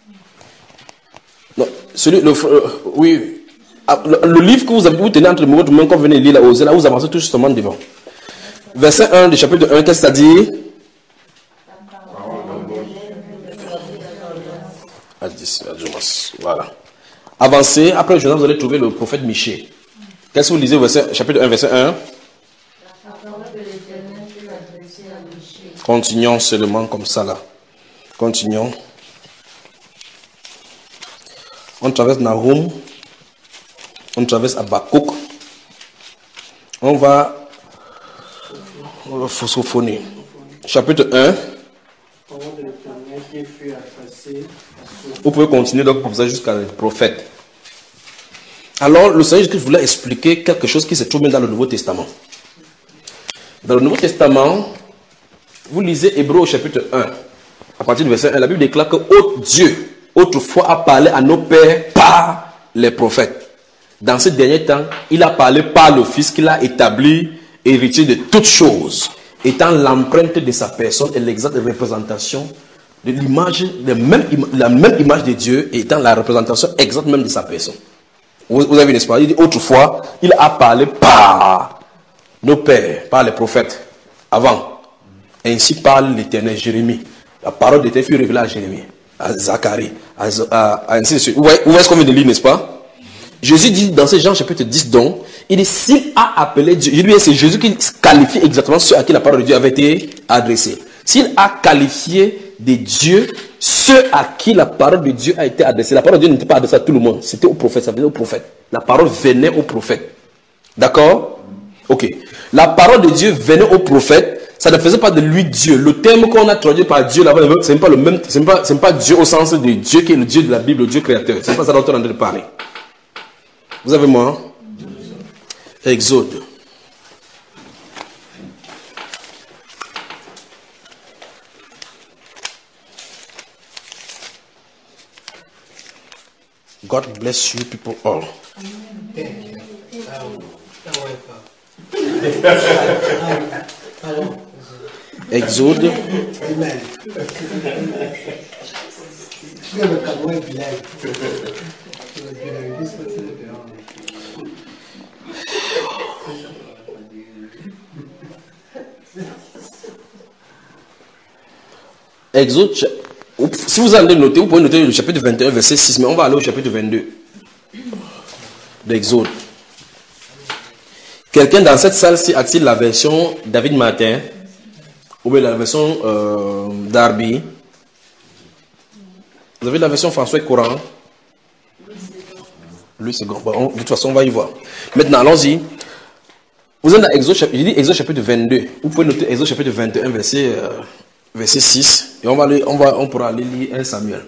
Non, celui, le, euh, oui. Le, le livre que vous, avez, vous tenez entre votre main, quand vous venez lire là, là, vous avancez tout justement devant. Verset un du chapitre un, qu'est-ce que ça dit? Voilà. Avancez, après Jonas, vous allez trouver le prophète Michée. Qu'est-ce que vous lisez au verset, chapitre un, verset un? Continuons seulement comme ça là. Continuons. On traverse Nahum. On traverse Habakkuk. On va phosophoner. Chapitre un. Vous pouvez continuer donc comme ça jusqu'à le prophète. Alors, le Seigneur Jésus voulait expliquer quelque chose qui se trouve dans le Nouveau Testament. Dans le Nouveau Testament, vous lisez Hébreux au chapitre un. À partir du verset un, la Bible déclare que oh, Dieu, autrefois, a parlé à nos pères par les prophètes. Dans ces derniers temps, il a parlé par le Fils qu'il a établi, héritier de toutes choses, étant l'empreinte de sa personne et l'exacte représentation de l'image, la même, la même image de Dieu, étant la représentation exacte même de sa personne. Vous, vous avez, n'est-ce pas? Il dit autrefois, il a parlé par nos pères, par les prophètes, avant. Ainsi parle l'Éternel, Jérémie. La parole d'Éternel fut révélée à Jérémie, à Zacharie, à, à, à ainsi de suite. Vous voyez, vous voyez ce qu'on vient de lire, n'est-ce pas? Jésus dit dans ce Jean chapitre dix donc, il dit s'il a appelé Dieu, je lui dis c'est Jésus qui qualifie exactement ceux à qui la parole de Dieu avait été adressée. S'il a qualifié de Dieu ceux à qui la parole de Dieu a été adressée, la parole de Dieu n'était pas adressée à tout le monde, c'était au prophète, ça venait au prophète. La parole venait au prophète. D'accord? Ok. La parole de Dieu venait au prophète, ça ne faisait pas de lui Dieu. Le terme qu'on a traduit par Dieu là-bas, c'est pas le même, c'est pas, c'est pas Dieu au sens de Dieu qui est le Dieu de la Bible, le Dieu créateur. C'est pas ça dont on est en train de parler. Vous avez moi? Exode. God bless you people all. Exode. Exode, si vous allez noter, vous pouvez noter le chapitre vingt et un, verset six, mais on va aller au chapitre vingt-deux d'Exode. Quelqu'un dans cette salle-ci a-t-il la version David Martin ou bien la version euh, Darby? Vous avez la version François Courant? Lui, c'est grand. Bon, de toute façon, on va y voir. Maintenant, allons-y. Vous êtes dans Exode, j'ai dit Exode chapitre vingt-deux. Vous pouvez noter Exode chapitre vingt et un, verset, euh, verset six. Et on, va aller, on, va, on pourra aller lire un Samuel.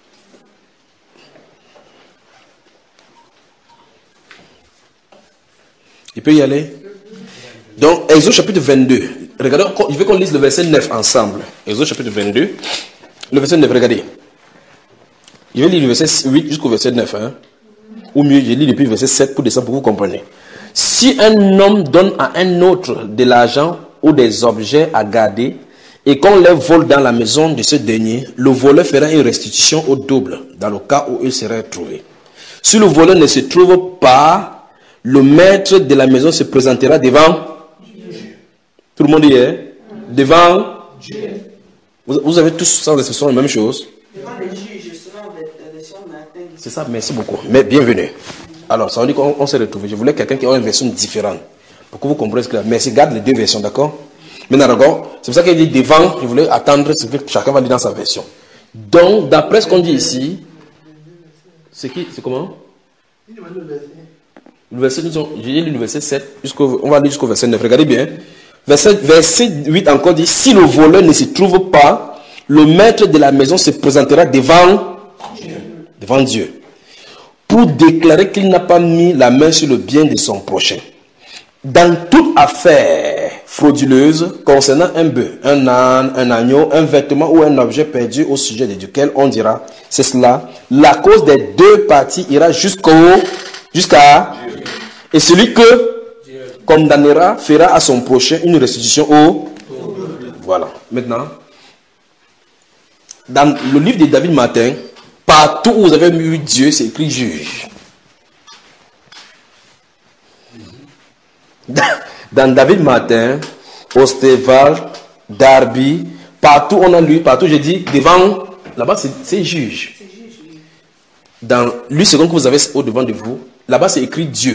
Il peut y aller? Donc, Exode chapitre vingt-deux. Regardez, je veux qu'on lise le verset neuf ensemble. Exode chapitre vingt-deux. Le verset neuf, regardez. Je vais lire le verset huit jusqu'au verset neuf. Hein. Ou mieux, je lis depuis le verset sept pour descendre pour que vous compreniez. Si un homme donne à un autre de l'argent ou des objets à garder et qu'on les vole dans la maison de ce dernier, le voleur fera une restitution au double dans le cas où il serait trouvé. Si le voleur ne se trouve pas, le maître de la maison se présentera devant Dieu. Tout le monde y est? Devant Dieu. Vous, vous avez tous sans exception la même chose? Devant les juges, selon la version Martin. C'est ça, merci beaucoup. Mais bienvenue. Alors, ça veut dire qu'on s'est retrouvé. Je voulais quelqu'un qui a une version différente. Pour que vous compreniez ce que c'est. Merci, garde les deux versions, d'accord? Maintenant, d'accord? C'est pour ça qu'il dit devant, je voulais attendre, c'est que chacun va lire dans sa version. Donc, d'après ce qu'on dit ici, c'est qui? C'est comment? Le verset, j'ai lu le verset sept, jusqu'au, on va aller jusqu'au verset neuf. Regardez bien. Verset, verset huit encore dit, si le voleur ne se trouve pas, le maître de la maison se présentera devant Dieu. Devant Dieu. Pour déclarer qu'il n'a pas mis la main sur le bien de son prochain. Dans toute affaire frauduleuse concernant un bœuf, un âne, un agneau, un vêtement ou un objet perdu au sujet de Dieu, quel on dira, c'est cela. La cause des deux parties ira jusqu'au, jusqu'à, et celui que condamnera fera à son prochain une restitution au, voilà. Maintenant, dans le livre de David Martin, partout où vous avez vu Dieu, c'est écrit juge. Dans David Martin, Ostéval, Darby, partout on a lu, partout j'ai dit, devant, là-bas c'est juge. Dans lui second que vous avez au devant de vous, là-bas c'est écrit Dieu.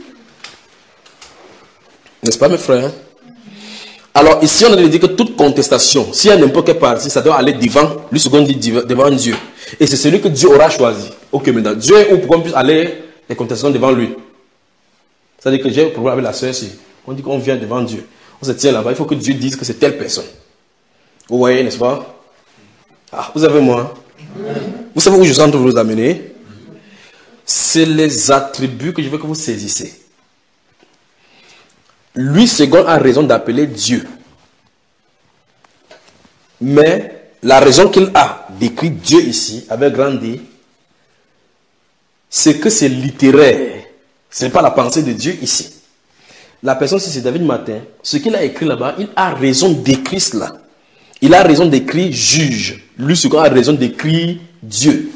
N'est-ce pas mes frères? Alors ici on a dit que toute contestation, s'il y a n'importe quelle partie, ça doit aller devant, lui second dit devant Dieu. Et c'est celui que Dieu aura choisi. Ok, maintenant, Dieu est où pour qu'on puisse aller les contestations devant lui. C'est-à-dire que j'ai un problème avec la soeur ici. On dit qu'on vient devant Dieu. On se tient là-bas, il faut que Dieu dise que c'est telle personne. Vous voyez, n'est-ce pas? Ah, vous avez moi. Vous savez où je suis en train de vous amener? C'est les attributs que je veux que vous saisissez. Lui, second, a raison d'appeler Dieu. Mais la raison qu'il a d'écrire Dieu ici, avec grand D, c'est que c'est littéraire. Ce n'est pas la pensée de Dieu ici. La personne, si c'est David Martin, ce qu'il a écrit là-bas, il a raison d'écrire cela. Il a raison d'écrire juge. Lui, ce qu'il a raison d'écrire Dieu.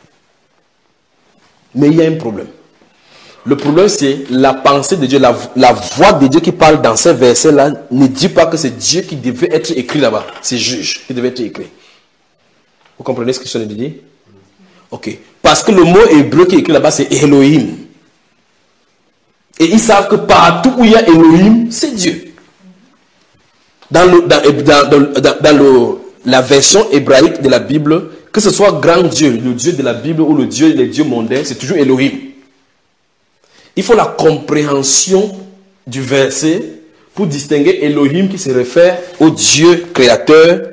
Mais il y a un problème. Le problème, c'est la pensée de Dieu, la, la voix de Dieu qui parle dans ces versets-là ne dit pas que c'est Dieu qui devait être écrit là-bas. C'est juge qui devait être écrit. Vous comprenez ce que je viens de dire? Ok. Parce que le mot hébreu qui est écrit là-bas, c'est Elohim. Et ils savent que partout où il y a Elohim, c'est Dieu. Dans, le, dans, dans, dans, dans le, la version hébraïque de la Bible, que ce soit grand Dieu, le Dieu de la Bible ou le Dieu, les dieux mondains, c'est toujours Elohim. Il faut la compréhension du verset pour distinguer Elohim qui se réfère au Dieu créateur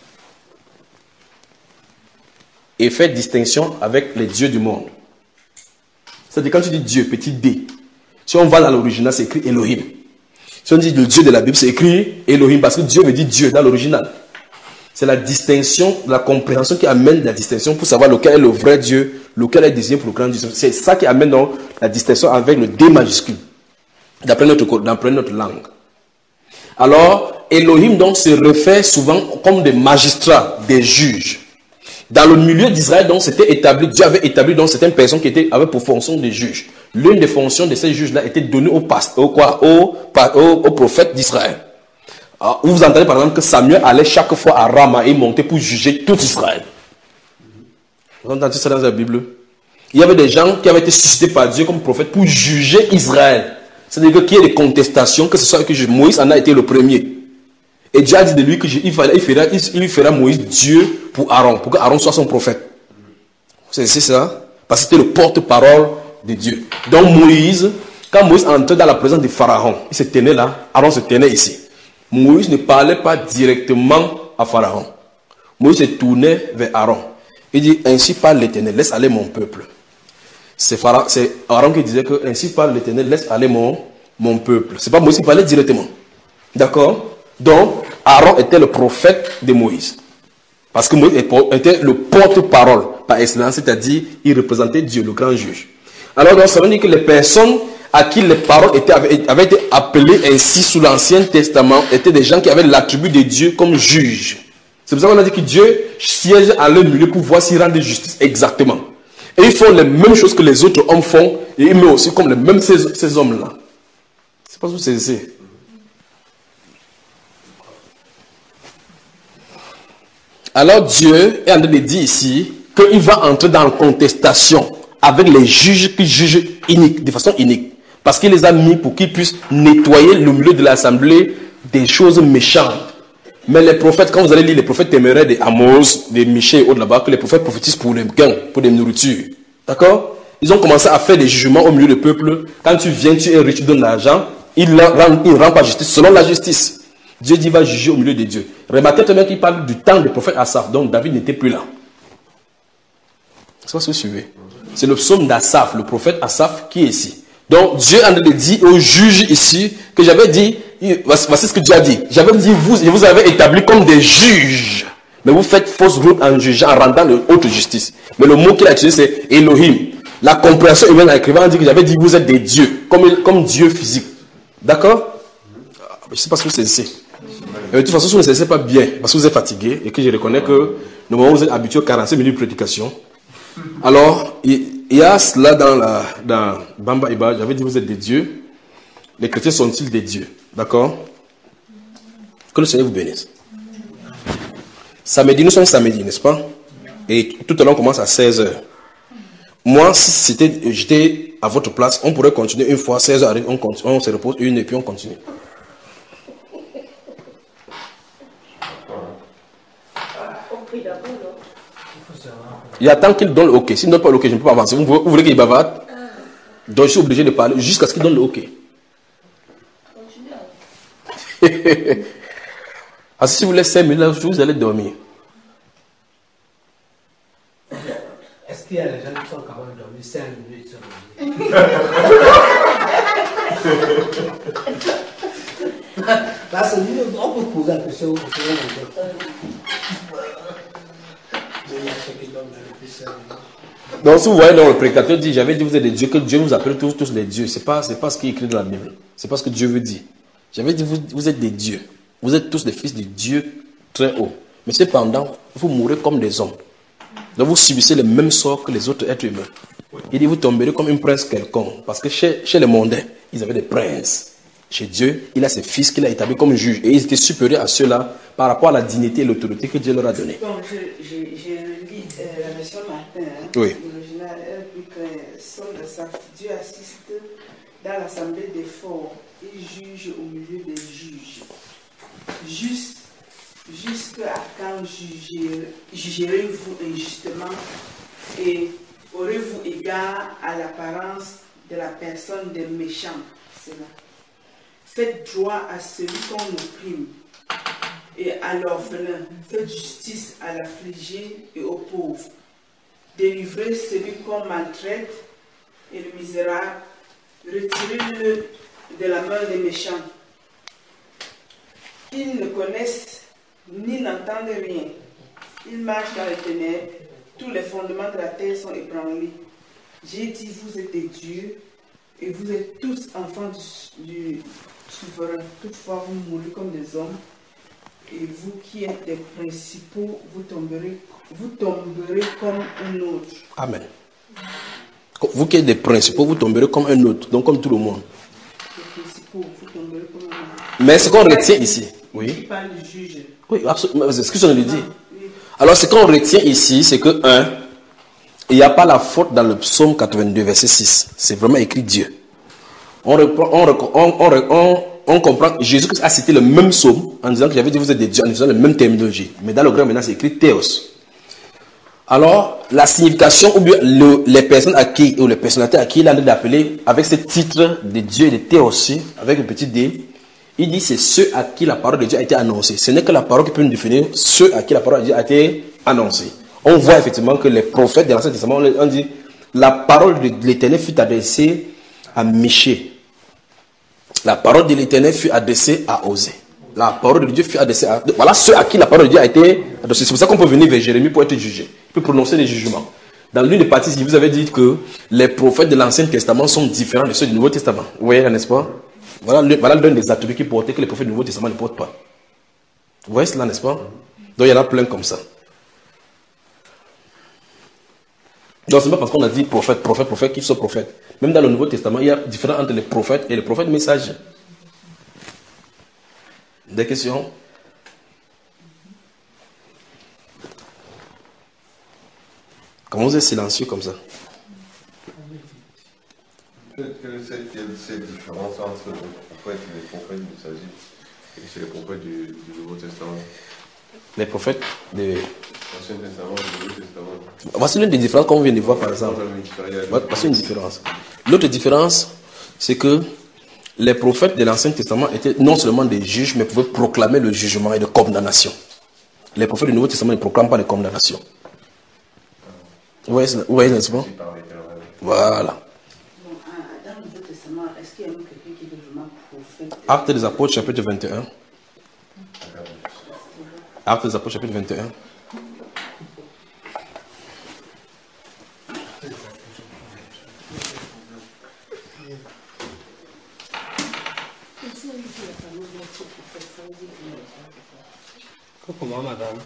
et faire distinction avec les dieux du monde. C'est-à-dire quand tu dis Dieu, petit d, si on va dans l'original, c'est écrit Elohim. Si on dit le Dieu de la Bible, c'est écrit Elohim parce que Dieu veut dire Dieu dans l'original. C'est la distinction, la compréhension qui amène la distinction pour savoir lequel est le vrai Dieu, lequel est désigné pour le grand Dieu. C'est ça qui amène donc la distinction avec le D majuscule, d'après notre, d'après notre langue. Alors, Elohim donc se réfère souvent comme des magistrats, des juges. Dans le milieu d'Israël, donc, c'était établi, Dieu avait établi donc certaines personnes qui étaient, avaient pour fonction des juges. L'une des fonctions de ces juges-là était donnée au pasteur, au quoi, au, au, au prophète d'Israël. Alors, vous entendez par exemple que Samuel allait chaque fois à Rama et montait pour juger tout Israël. Vous entendez ça dans la Bible? Il y avait des gens qui avaient été suscités par Dieu comme prophète pour juger Israël. C'est-à-dire qu'il y ait des contestations, que ce soit que Moïse en a été le premier. Et Dieu a dit de lui qu'il il fera, il, il fera Moïse Dieu pour Aaron, pour que Aaron soit son prophète. C'est ça? Parce que c'était le porte-parole de Dieu. Donc Moïse, quand Moïse entrait dans la présence de Pharaon, il se tenait là, Aaron se tenait ici. Moïse ne parlait pas directement à Pharaon. Moïse se tournait vers Aaron. Il dit, ainsi parle l'Éternel, laisse aller mon peuple. C'est Aaron qui disait que, ainsi parle l'Éternel, laisse aller mon, mon peuple. Ce n'est pas Moïse qui parlait directement. D'accord? Donc, Aaron était le prophète de Moïse. Parce que Moïse était le porte-parole par excellence, c'est-à-dire, il représentait Dieu, le grand juge. Alors, donc, ça veut dire que les personnes à qui les paroles étaient, avaient, avaient été appelées ainsi sous l'Ancien Testament étaient des gens qui avaient l'attribut de Dieu comme juge. C'est pour ça qu'on a dit que Dieu siège à leur milieu pour voir s'il rend justice exactement. Et ils font les mêmes choses que les autres hommes font, et ils mettent aussi comme les mêmes ces, ces hommes-là. C'est pas ce que vous saisissez. Alors Dieu est en train de dire ici qu'il va entrer dans la contestation avec les juges qui jugent unique, de façon unique. Parce qu'il les a mis pour qu'ils puissent nettoyer le milieu de l'assemblée des choses méchantes. Mais les prophètes, quand vous allez lire les prophètes téméraires de Amos, de Michée et autres là-bas, que les prophètes prophétisent pour les gains, pour des nourritures. D'accord? Ils ont commencé à faire des jugements au milieu du peuple. Quand tu viens, tu es riche, tu donnes l'argent, il ne rend, rend pas justice selon la justice. Dieu dit va juger au milieu de Dieu. Remarquez tout de même qu'il parle du temps du prophète Asaph, donc David n'était plus là. C'est ce que vous suivez. C'est le psaume d'Asaph, le prophète Asaph qui est ici. Donc Dieu en a dit au juge ici que j'avais dit il- voici, voici ce que Dieu a dit. J'avais dit, vous, je vous avez établi comme des juges. Mais vous faites fausse route en jugeant, en rendant de haute justice. Mais le mot qu'il a utilisé, c'est Elohim. La compréhension humaine à l'écrivain dit que j'avais dit, vous êtes des dieux, comme, comme Dieu physique. D'accord? Je ne sais pas si vous saisissez. Et de toute façon, si vous ne saisissez pas bien, parce que vous êtes fatigué, et que je reconnais que le moment où vous êtes habitué aux quarante-cinq minutes de prédication, alors, il y a cela dans, la, dans Bamba Iba, j'avais dit, vous êtes des dieux. Les chrétiens sont-ils des dieux? D'accord? Que le Seigneur vous bénisse. Samedi, nous sommes samedi, n'est-ce pas? Et tout à l'heure, on commence à seize heures. Moi, si c'était, j'étais à votre place, on pourrait continuer une fois, seize heures arrive, on, continue, on se repose une et puis on continue. Il attend qu'il donne le OK. S'il ne donne pas le OK, je ne peux pas avancer. Vous, vous voulez qu'il bavarde? Donc je suis obligé de parler jusqu'à ce qu'il donne le OK. Ah, si vous laissez cinq minutes, vous allez dormir. Est-ce qu'il y a des gens qui sont capables de dormir cinq minutes sur le Parce que nous, on peut poser la question au Donc si vous voyez dans le prédicateur dit, j'avais dit vous êtes des dieux, que Dieu vous appelle tous, tous les dieux. Ce n'est pas, c'est pas ce qui est écrit dans la Bible. Ce n'est pas ce que Dieu veut dire. J'avais dit vous, vous êtes des dieux. Vous êtes tous des fils de Dieu très haut. Mais cependant, vous mourrez comme des hommes. Donc vous subissez le même sort que les autres êtres humains. Il dit vous tomberez comme un prince quelconque. Parce que chez, chez les mondains, ils avaient des princes. Chez Dieu, il a ses fils qu'il a établis comme juges. Et ils étaient supérieurs à ceux-là par rapport à la dignité et l'autorité que Dieu leur a donnée. Donc, j'ai lu euh, la version Martin. Hein, oui. L'original, elle dit que son de sa, Dieu assiste dans l'assemblée des forts et juge au milieu des juges. Juste, jusqu'à quand jugerez-vous injustement et aurez-vous égard à l'apparence de la personne des méchants? C'est là. Faites droit à celui qu'on opprime et à l'orphelin. Faites justice à l'affligé et au pauvre. Délivrez celui qu'on maltraite et le misérable. Retirez-le de la main des méchants. Ils ne connaissent ni n'entendent rien. Ils marchent dans les ténèbres. Tous les fondements de la terre sont ébranlés. J'ai dit, vous êtes des dieux et vous êtes tous enfants du, du souverain. Toutefois, vous mourrez comme des hommes. Et vous qui êtes des principaux, vous tomberez, vous tomberez comme un autre. Amen. Vous qui êtes des principaux, vous tomberez comme un autre, donc comme tout le monde. Les principaux, vous tomberez comme un autre. Mais ce qu'on retient ici, oui. Qui parle du juge. Oui, absolument. C'est ce que je lui dis. Alors, ce qu'on retient ici, c'est que, un, il n'y a pas la faute dans le psaume quatre-vingt-deux, verset six. C'est vraiment écrit Dieu. On, reprend, on, on, on, on, on comprend, Jésus a cité le même psaume en disant que j'avais dit vous êtes des dieux, en utilisant la même terminologie. Mais dans le grec, maintenant, c'est écrit Théos. Alors, la signification, ou bien le, les personnes à qui, ou les personnalités à qui il a d'appeler avec ce titre de Dieu et de Théos, avec un petit D, il dit c'est ceux à qui la parole de Dieu a été annoncée. Ce n'est que la parole qui peut nous définir ceux à qui la parole de Dieu a été annoncée. On voit effectivement que les prophètes de l'Ancien Testament, on dit la parole de l'Éternel fut adressée à Michée. La parole de l'Éternel fut adressée à Osée. La parole de Dieu fut adressée à... Voilà ceux à qui la parole de Dieu a été adressée. C'est pour ça qu'on peut venir vers Jérémie pour être jugé. Il peut prononcer des jugements. Dans l'une des parties, il vous avait dit que les prophètes de l'Ancien Testament sont différents de ceux du Nouveau Testament. Vous voyez, n'est-ce pas? Voilà, voilà l'un des attributs qui portaient que les prophètes du Nouveau Testament ne portent pas. Vous voyez cela, n'est-ce pas? Donc il y en a plein comme ça. Donc c'est pas parce qu'on a dit prophète, prophète, prophète qu'ils sont prophètes. Même dans le Nouveau Testament, il y a différence entre les prophètes et les prophètes messagers. Des questions? Comment vous êtes silencieux comme ça? Peut-être que cette, cette différence entre les prophètes et les prophètes messagers, et c'est les prophètes du, du Nouveau Testament. Les prophètes de l'Ancien Testament et le Nouveau Testament. Voici l'une des différences qu'on vient de voir par exemple. Voici une différence. L'autre différence, c'est que les prophètes de l'Ancien Testament étaient non seulement des juges, mais pouvaient proclamer le jugement et de condamnation. Les prophètes du Nouveau Testament ne proclament pas de condamnation. Vous voyez, n'est-ce pas? Voilà. Dans le Nouveau Testament, est-ce qu'il y a quelqu'un qui est vraiment prophète Actes des Apôtres, chapitre vingt et un. Actes des Apôtres, chapitre vingt et un. Comment, madame?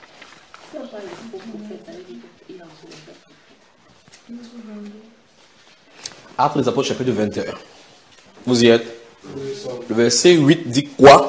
Actes des Apôtres, chapitre vingt et un. Vous y êtes? Le verset huit dit quoi?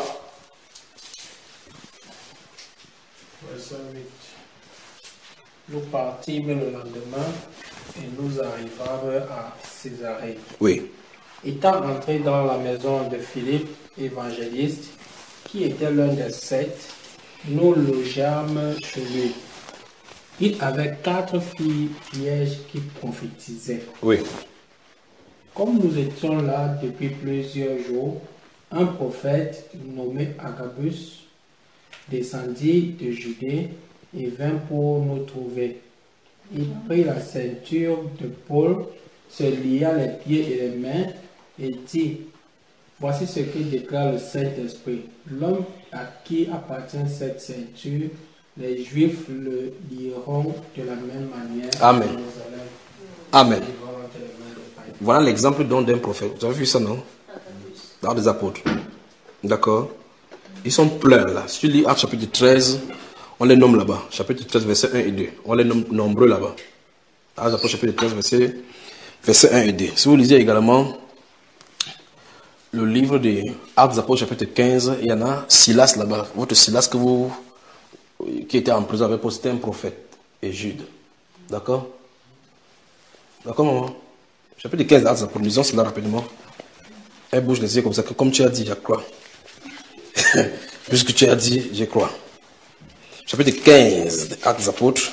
Verset huit. Nous partîmes le lendemain et nous arrivâmes à Césarée. Oui. Étant entrés dans la maison de Philippe, évangéliste, qui était l'un des sept, nous logeâmes chez lui. Il avait quatre filles vierges qui prophétisaient. Oui. Comme nous étions là depuis plusieurs jours, un prophète nommé Agabus descendit de Judée et vint pour nous trouver. Il prit la ceinture de Paul, se lia les pieds et les mains et dit: voici ce que déclare le Saint-Esprit. L'homme à qui appartient cette ceinture, les Juifs le lieront de la même manière. Amen. Amen. Ils vont entre les mains de Païens. Voilà l'exemple donc d'un prophète. Vous avez vu ça, non? Dans des apôtres. D'accord? Ils sont pleins là. Si tu lis Actes chapitre treize, on les nomme là-bas. Chapitre treize, verset un et deux. On les nomme nombreux là-bas. Actes apôtres, chapitre treize, verset, verset un et deux. Si vous lisez également le livre des Actes apôtres, chapitre quinze, il y en a Silas là-bas. Votre Silas que vous, qui était en prison avec Paul, c'était un prophète. Et Jude. D'accord? D'accord, maman? Chapitre quinze, Actes apôtres, lisons cela rapidement. Elle bouge les yeux comme ça, que comme tu as dit, je crois. Puisque tu as dit, je crois. Chapitre quinze, Actes des Apôtres.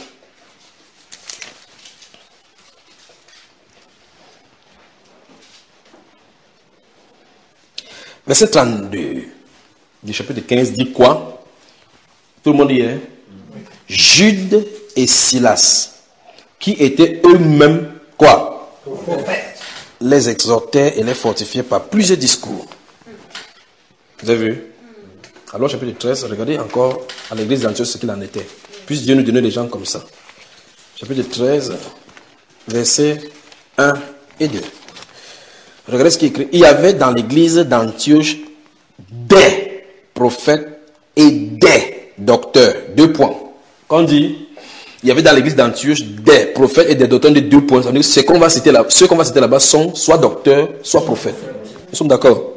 Verset trente-deux du chapitre quinze dit quoi? Tout le monde dit, hein? Jude et Silas, qui étaient eux-mêmes quoi? Les exhortaient et les fortifiaient par plusieurs discours. Vous avez vu? Alors, chapitre treize, regardez encore à l'église d'Antioche ce qu'il en était. Puisse Dieu nous donner des gens comme ça. Chapitre treize, versets un et deux. Regardez ce qui est écrit. Il y avait dans l'église d'Antioche des prophètes et des docteurs. Deux points. Quand on dit, il y avait dans l'église d'Antioche des prophètes et des docteurs de deux points. Ce qu'on va citer là, ceux qu'on va citer là-bas sont soit docteurs, soit prophètes. Nous sommes d'accord?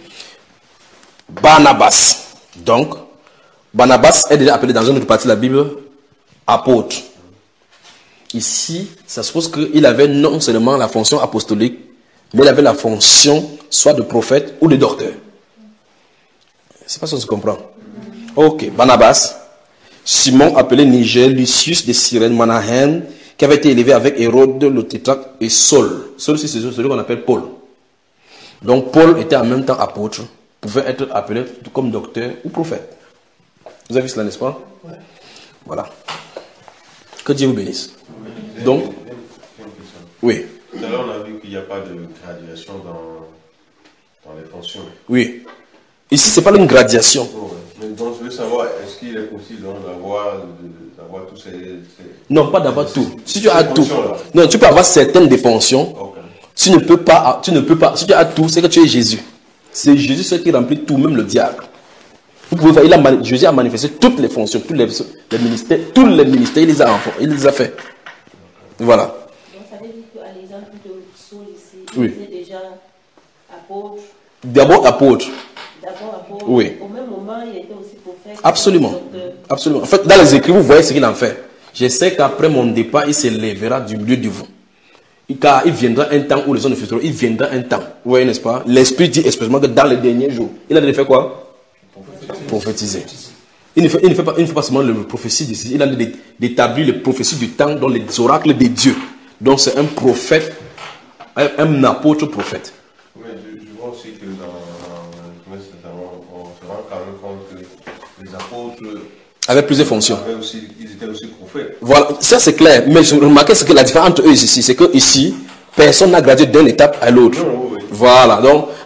Barnabas. Donc, Barnabas est déjà appelé dans une autre partie de la Bible apôtre. Ici, ça suppose qu'il avait non seulement la fonction apostolique, mais il avait la fonction soit de prophète ou de docteur. C'est pas ça que je comprends. Ok, Barnabas, Simon appelé Niger, Lucius de Cyrène, Manahen, qui avait été élevé avec Hérode le tétrarque et Saul. Saul, c'est celui qu'on appelle Paul. Donc, Paul était en même temps apôtre, pouvait être appelé comme docteur ou prophète. Vous avez vu cela, n'est-ce pas? Ouais. Voilà. Que Dieu vous bénisse. Oui. Donc, oui. Tout à l'heure, on a vu qu'il n'y a pas de graduation dans, dans les fonctions. Oui. Ici, ce n'est pas une graduation. Oh, ouais. Mais donc, je veux savoir, est-ce qu'il est possible d'avoir tous ces, ces... Non, pas d'avoir tout. Si tu as tout. Là. Non, tu peux avoir certaines des fonctions. Okay. Tu ne peux pas, tu ne peux pas. Si tu as tout, c'est que tu es Jésus. C'est Jésus ce qui remplit tout, même le diable. Vous pouvez voir, il a, Jésus a manifesté toutes les fonctions, tous les, les ministères, tous les ministères, il les a, il les a fait. Voilà. Donc ça veut dire qu'à l'exemple de Saul ici, oui. il était déjà apôtre. D'abord apôtre. D'abord apôtre. Oui. Au même moment, il était aussi prophète. Absolument. Absolument. En fait, dans les écrits, vous voyez ce qu'il en fait. Je sais qu'après mon départ, il se lèvera du milieu de vous. Car il viendra un temps où les hommes ne futuront, il viendra un temps. Vous voyez, n'est-ce pas? L'Esprit dit expressément que dans les derniers jours, il a déjà fait quoi? Prophétiser. Il ne fait, il ne fait pas, il ne fait pas seulement le prophétie d'ici, il a d'établir les prophéties du temps dans les oracles de Dieu. Donc c'est un prophète, un, un apôtre prophète. Oui, je, je vois aussi que dans, dans on, on se rend quand même compte que les apôtres avec plusieurs fonctions. Aussi, ils étaient aussi prophètes. Voilà, ça c'est clair. Mais je remarquais ce que la différence entre eux ici, c'est que ici, personne n'a gradué d'une étape à l'autre. Oui, oui. Voilà. Donc,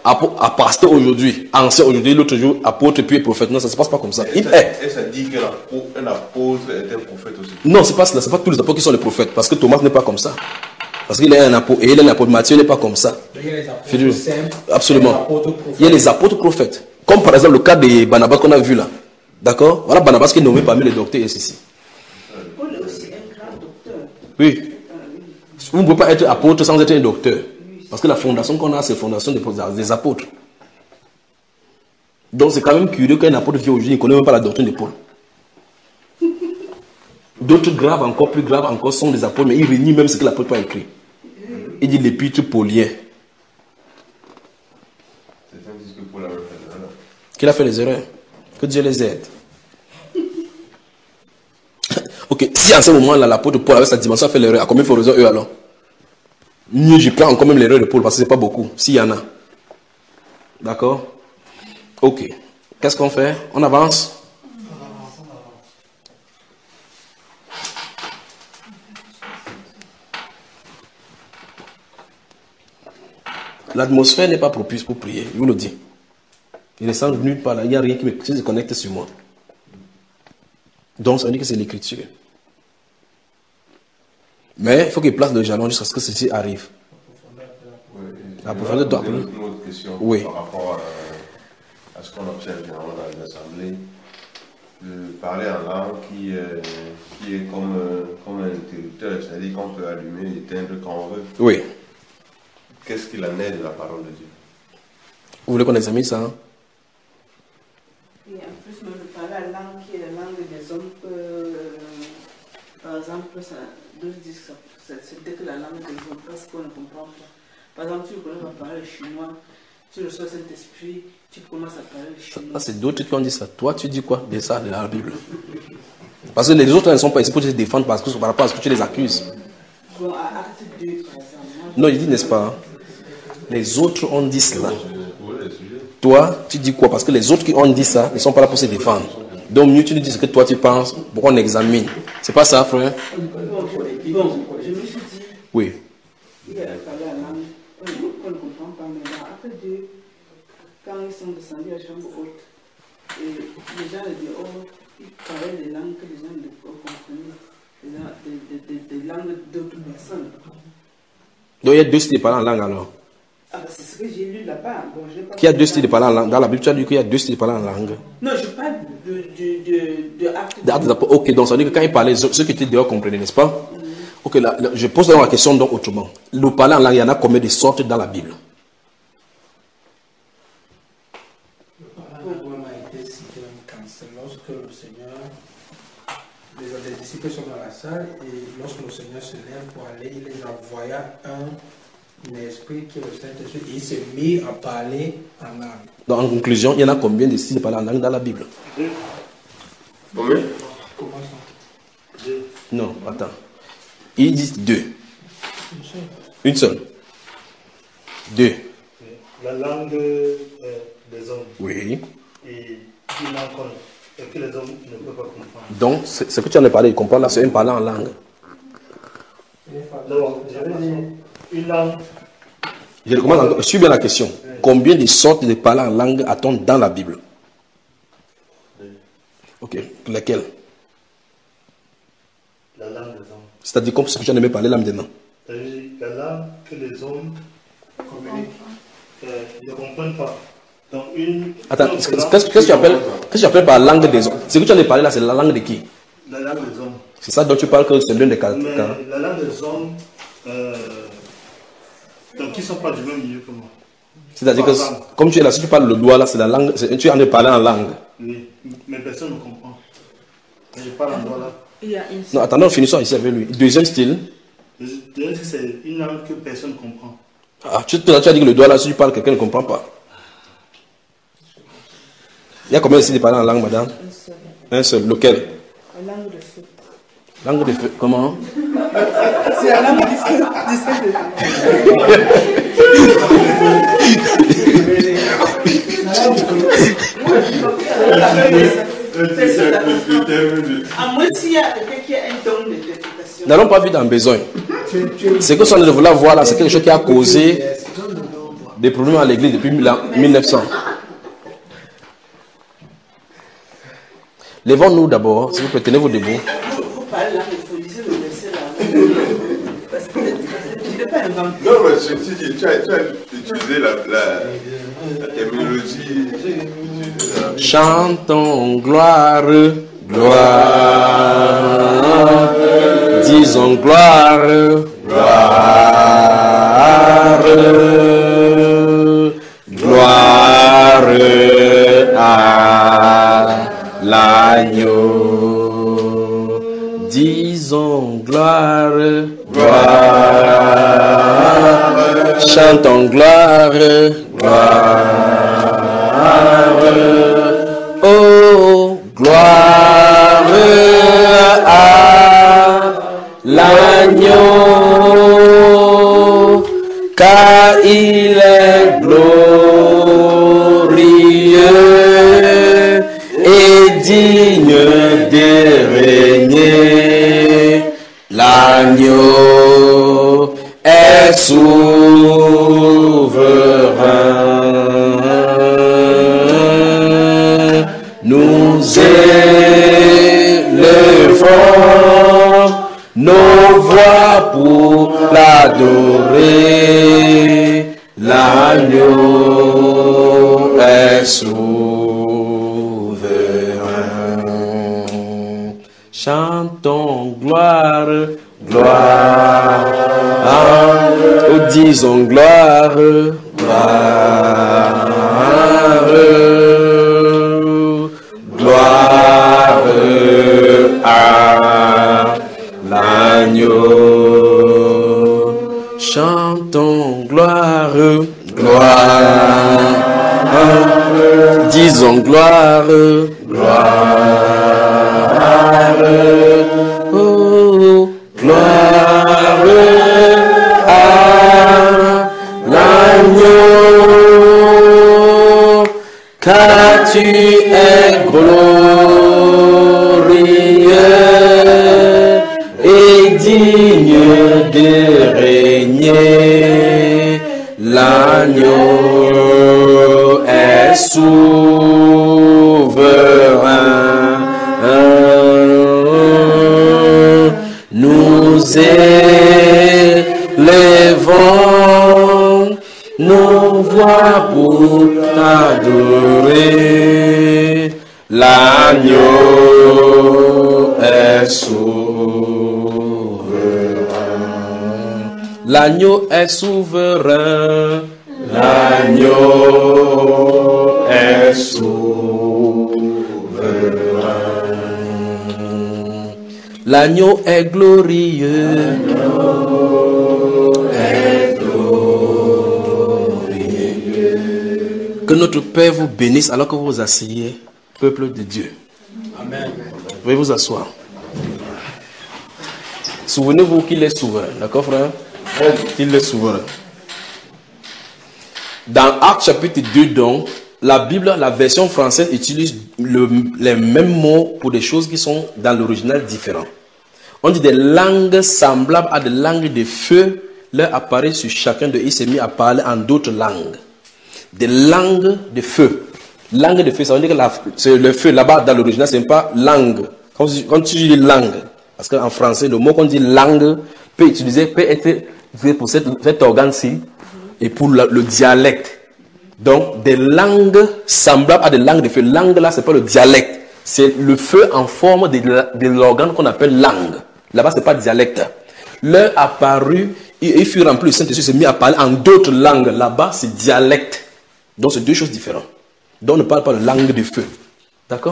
à pasteur aujourd'hui, ancien aujourd'hui, l'autre jour, apôtre, puis prophète. Non, ça ne se passe pas comme ça. Il est. Et ça dit qu'un apôtre est un prophète aussi. Non, c'est pas cela. C'est pas tous les apôtres qui sont les prophètes. Parce que Thomas n'est pas comme ça. Parce qu'il est un apôtre. Et il est un apôtre. Matthieu n'est pas comme ça. Il y a les apôtres simples, absolument. Il y a les apôtres prophètes. Comme par exemple le cas de Barnabas qu'on a vu là. D'accord? Voilà Barnabas qui est nommé parmi les docteurs et ceci. Paul est aussi un grand docteur. Oui. Vous ne pouvez pas être apôtre sans être un docteur. Parce que la fondation qu'on a, c'est la fondation des, des apôtres. Donc c'est quand même curieux qu'un apôtre vienne aujourd'hui, il ne connaît même pas la doctrine de Paul. D'autres graves, encore plus graves encore, sont des apôtres, mais ils renient même ce que l'apôtre a écrit. Il dit l'épître paulien. Qu'il a fait les erreurs. Que Dieu les aide. Ok, si en ce moment-là, l'apôtre Paul avec sa dimension a fait l'erreur, à combien il faut raison eux alors? Mieux, je prends encore même l'erreur de Paul parce que ce n'est pas beaucoup, s'il y en a. D'accord? Ok. Qu'est-ce qu'on fait? On avance? L'atmosphère n'est pas propice pour prier, je vous le dis. Il ne sent nulle part là, il n'y a rien qui me qui se connecte sur moi. Donc ça veut dire que c'est l'écriture. Mais il faut qu'il place le jalon jusqu'à ce que ceci arrive. La profondeur doit une autre question oui. Par rapport à, à ce qu'on observe généralement dans les assemblées. De parler en langue qui, euh, qui est comme, euh, comme un interrupteur, c'est-à-dire qu'on peut allumer et éteindre quand on veut. Oui. Qu'est-ce qu'il en est de la parole de Dieu? Vous voulez qu'on examine ça hein? Et en plus, même de parler la langue qui est la langue des hommes, euh, par exemple, ça, d'autres disent que c'est dès que la langue des hommes, parce qu'on ne comprend pas. Par exemple, tu connais à parler le chinois, tu reçois cet esprit, tu commences à parler le chinois. Ça, c'est d'autres qui ont dit ça. Toi, tu dis quoi de ça, de la Bible? Parce que les autres ne sont pas ici pour te défendre parce que, par rapport à ce que tu les accuses. Bon, à acte deux, par exemple. Non, il dit, n'est-ce pas? Les autres ont dit cela. Toi, tu dis quoi? Parce que les autres qui ont dit ça, ils ne sont pas là pour se défendre. Donc, mieux tu nous dis ce que toi tu penses pour qu'on examine. C'est pas ça, frère? Bon, je me suis dit, oui. Il a parlé à langue, on ne comprend pas, mais dans Acte deux, quand ils sont descendus à la chambre haute, et les gens de dehors, ils parlaient des langues que les gens de dehors comprenaient, des, des, des, des langues d'autres personnes. Donc il y a deux styles de parler en langue alors? Ah, bah, c'est ce que j'ai lu là-bas. Bon, il y a deux styles de parler en langue. Dans la Bible, tu as dit qu'il y a deux styles de parler en langue. Non, je parle de, de, de, de acte de... Ok, donc ça veut dire que quand il parlait, ceux qui étaient dehors comprenaient, n'est-ce pas? Mm. Ok, là, là, je pose la question donc autrement. Le parler en langue, il y en a combien de sortes dans la Bible? Le parler en langue a été cité quand c'est lorsque le Seigneur, les, les disciples sont dans la salle et lorsque le Seigneur se lève pour aller, il les envoya un. Un esprit qui est le Saint-Esprit, il s'est mis à parler en langue. Donc en conclusion, il y en a combien de styles de parler en langue dans la Bible? Deux. Combien? Comment ça? Deux. Non, attends. Ils disent deux. Une seule. Une seule. Deux. La langue euh, des hommes. Oui. Et une langue que les hommes ne peuvent pas comprendre. Donc, ce que tu en as parlé, comprendre là, c'est un parler en langue. Non, j'avais dit une langue. Je recommence encore. Je suis bien la question. Oui. Combien de sortes de parler en langue a-t-on dans la Bible? Oui. Ok. Lesquelles? La langue des hommes. C'est-à-dire comme ce que tu en as parlé là maintenant. C'est-à-dire la langue que les hommes euh, ne comprennent pas. Donc une. Attends, qu'est-ce que, que tu appelles, qu'est-ce que tu appelles par langue des hommes? Ce que tu en as parlé là, c'est la langue de qui? La langue des hommes. C'est ça dont tu parles que c'est l'un des cas. Mais la langue des hommes. Euh, donc ils ne sont pas du même milieu que moi. C'est-à-dire que langue. Comme tu es là, si tu parles le doigt là, c'est la langue, tu en es parlé en langue. Oui, mais personne ne comprend. Mais je parle en doigt là. Il y a une... Non, attendons, finissons ici avec lui. Deuxième style. Le deuxième style, c'est une langue que personne ne comprend. Ah, tu, tu as dit que le doigt là, si tu parles, quelqu'un ne comprend pas. Il y a combien de styles de parler en langue, madame? Un seul. Un seul. Lequel? La langue de feu. Langue de feu. Comment? C'est la langue du feu. À moins s'il y a quelqu'un qui a un don d'interprétation. N'allons pas vite en besoin. Ce que nous voulons voir là, c'est quelque chose qui a causé des problèmes à l'église depuis la mille neuf cents. Levons-nous d'abord, s'il vous plaît, tenez-vous debout. Vous parlez là, il faut lisez le verset là. Parce que je n'ai pas inventé. Non, mais je te dis, tu as, tu as utilisé la, la, la terminologie. Chantons gloire, gloire. Disons gloire, gloire. Gloire à l'agneau. Disons gloire, gloire. Chantons gloire, gloire. Oh, gloire à l'agneau, car il est glorieux et digne de régner. L'agneau est souverain. Nous élevons nos voix pour l'adorer. L'agneau est souverain. Chantons gloire, gloire. Oh, disons gloire, gloire. Gloire à l'agneau. Chantons gloire, gloire. Disons gloire, gloire. Oh, gloire à l'agneau, car tu es glorieux et digne de régner. L'agneau est souverain. Nous élevons nos voix pour t'adorer. L'agneau est souverain. L'agneau est souverain. L'agneau est souverain. L'agneau est glorieux. L'agneau est glorieux. Que notre Père vous bénisse alors que vous vous asseyez, peuple de Dieu. Amen. Vous pouvez vous asseoir. Souvenez-vous qu'il est souverain. D'accord, frère? Qu'il est souverain. Dans Actes chapitre deux, donc, la Bible, la version française utilise le, les mêmes mots pour des choses qui sont dans l'original différents. On dit des langues semblables à des langues de feu leur apparaît sur chacun d'eux. Il s'est mis à parler en d'autres langues. Des langues de feu. Langue de feu, ça veut dire que la, c'est le feu là-bas dans l'original, ce n'est pas langue. Quand, quand tu dis langue, parce qu'en français, le mot qu'on dit langue peut utiliser, peut être utilisé pour cet, cet organe-ci et pour le, le dialecte. Donc, des langues semblables à des langues de feu. Langue là, c'est pas le dialecte. C'est le feu en forme de, de l'organe qu'on appelle langue. Là-bas, c'est pas dialecte. Leur apparu, il, il fut rempli, le Saint-Esprit s'est mis à parler en d'autres langues. Là-bas, c'est dialecte. Donc, c'est deux choses différentes. Donc, on ne parle pas de langue de feu. D'accord?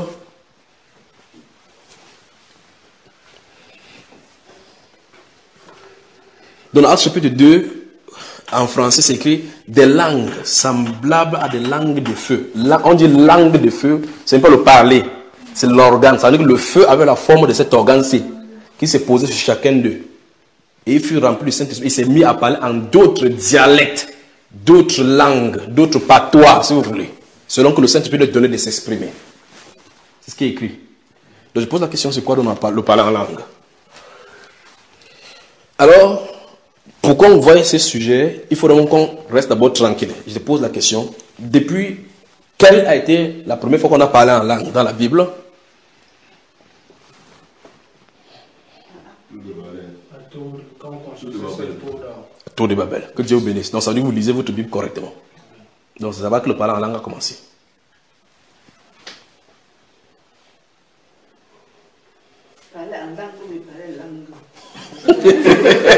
Dans l'Acte chapitre deux, en français, c'est écrit des langues semblables à des langues de feu. Là, on dit langue de feu, c'est pas le parler, c'est l'organe. Ça veut dire que le feu avait la forme de cet organe-ci, qui s'est posé sur chacun d'eux. Et il fut rempli du Saint-Esprit. Il s'est mis à parler en d'autres dialectes, d'autres langues, d'autres patois, si vous voulez, selon que le Saint-Esprit lui donnait de s'exprimer. C'est ce qui est écrit. Donc je pose la question, c'est quoi le parler en langue? Alors, Pour qu'on voie ces sujets, il faut vraiment qu'on reste d'abord tranquille. Je te pose la question. Depuis, quelle a été la première fois qu'on a parlé en langue dans la Bible? Tour de Babel. Que Dieu vous bénisse. Donc ça veut dire que vous lisez votre Bible correctement. Donc ça va que le parler en langue a commencé. Parler en langue comme parler langue.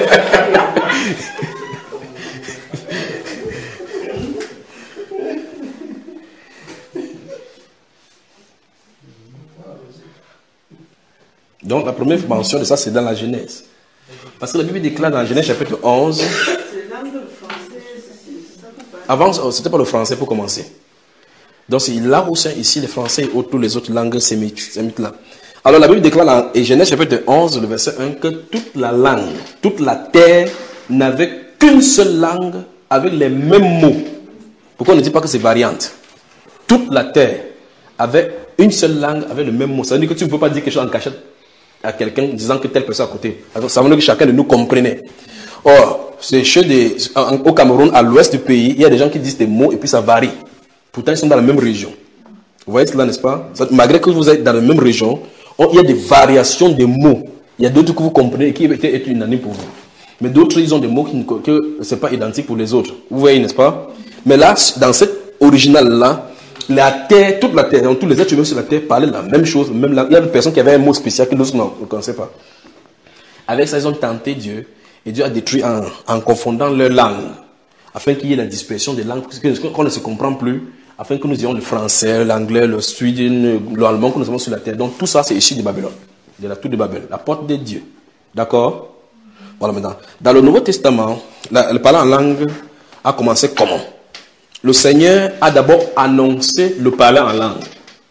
Donc la première mention de ça, c'est dans la Genèse. Parce que la Bible déclare dans la Genèse chapitre onze. C'est langue française, c'est ça qu'on parle. Avant, c'était pas le français pour commencer. Donc c'est là où c'est ici les français et toutes les autres langues sémites là. Alors la Bible déclare dans Genèse chapitre onze, le verset un, que toute la langue, toute la terre n'avait qu'une seule langue avec les mêmes mots. Pourquoi on ne dit pas que c'est variante? Toute la terre avait une seule langue avec le même mot. Ça veut dire que tu ne peux pas dire quelque chose en cachette à quelqu'un disant que telle personne à côté. Alors, ça veut dire que chacun de nous comprenait. Or, c'est chez des, au Cameroun, à l'ouest du pays, il y a des gens qui disent des mots et puis ça varie. Pourtant, ils sont dans la même région. Vous voyez cela, n'est-ce pas? Malgré que vous êtes dans la même région, il y a des variations de mots. Il y a d'autres que vous comprenez et qui étaient unanimes pour vous. Mais d'autres, ils ont des mots qui ne sont pas identiques pour les autres. Vous voyez, n'est-ce pas? Mais là, dans cette originale-là, la terre, toute la terre, donc tous les êtres humains sur la terre parlaient la même chose. Même la, il y a des personnes qui avaient un mot spécial que d'autres ne connaissaient pas. Avec ça, ils ont tenté Dieu. Et Dieu a détruit en, en confondant leur langue. Afin qu'il y ait la dispersion des langues. Parce qu'on ne se comprend plus. Afin que nous ayons le français, l'anglais, le suédois, l'allemand que nous avons sur la terre. Donc tout ça, c'est issu de Babylone. De la tour de Babel. La porte de Dieu. D'accord? Voilà maintenant. Dans le Nouveau Testament, la, le parler en langue a commencé comment? Le Seigneur a d'abord annoncé le parler en langue.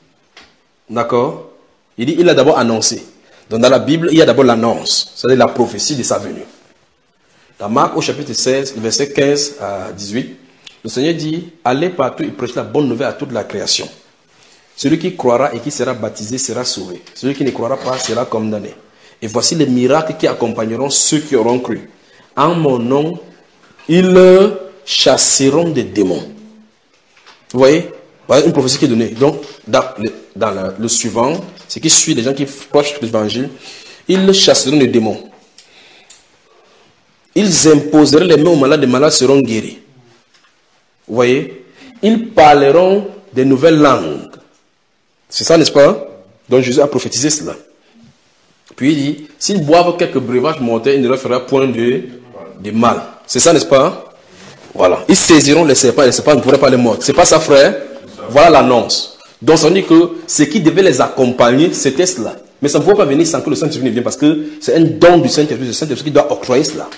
D'accord? Il dit, il a d'abord annoncé. Donc dans la Bible, il y a d'abord l'annonce. C'est-à-dire la prophétie de sa venue. Dans Marc au chapitre seize, verset quinze à dix-huit, le Seigneur dit, allez partout et prêchez la bonne nouvelle à toute la création. Celui qui croira et qui sera baptisé sera sauvé. Celui qui ne croira pas sera condamné. Et voici les miracles qui accompagneront ceux qui auront cru. En mon nom, ils chasseront des démons. Vous voyez? Voilà une prophétie qui est donnée. Donc, dans le, dans le, le suivant, c'est qui suit les gens qui proches de l'évangile, ils chasseront des démons. Ils imposeront les mains aux malades, les malades seront guéris. Vous voyez? Ils parleront des nouvelles langues. C'est ça, n'est-ce pas? Donc Jésus a prophétisé cela. Puis il dit, s'ils boivent quelques breuvages mortels, il ne leur fera point de, de mal. C'est ça, n'est-ce pas? Voilà. Ils saisiront les serpents et les serpents ne pourraient pas les mordre. C'est pas ça, frère? Voilà l'annonce. Donc ça veut dire que ce qui devait les accompagner, c'était cela. Mais ça ne pouvait pas venir sans que le Saint-Esprit ne vienne parce que c'est un don du Saint-Esprit. C'est le Saint-Esprit qui doit octroyer cela.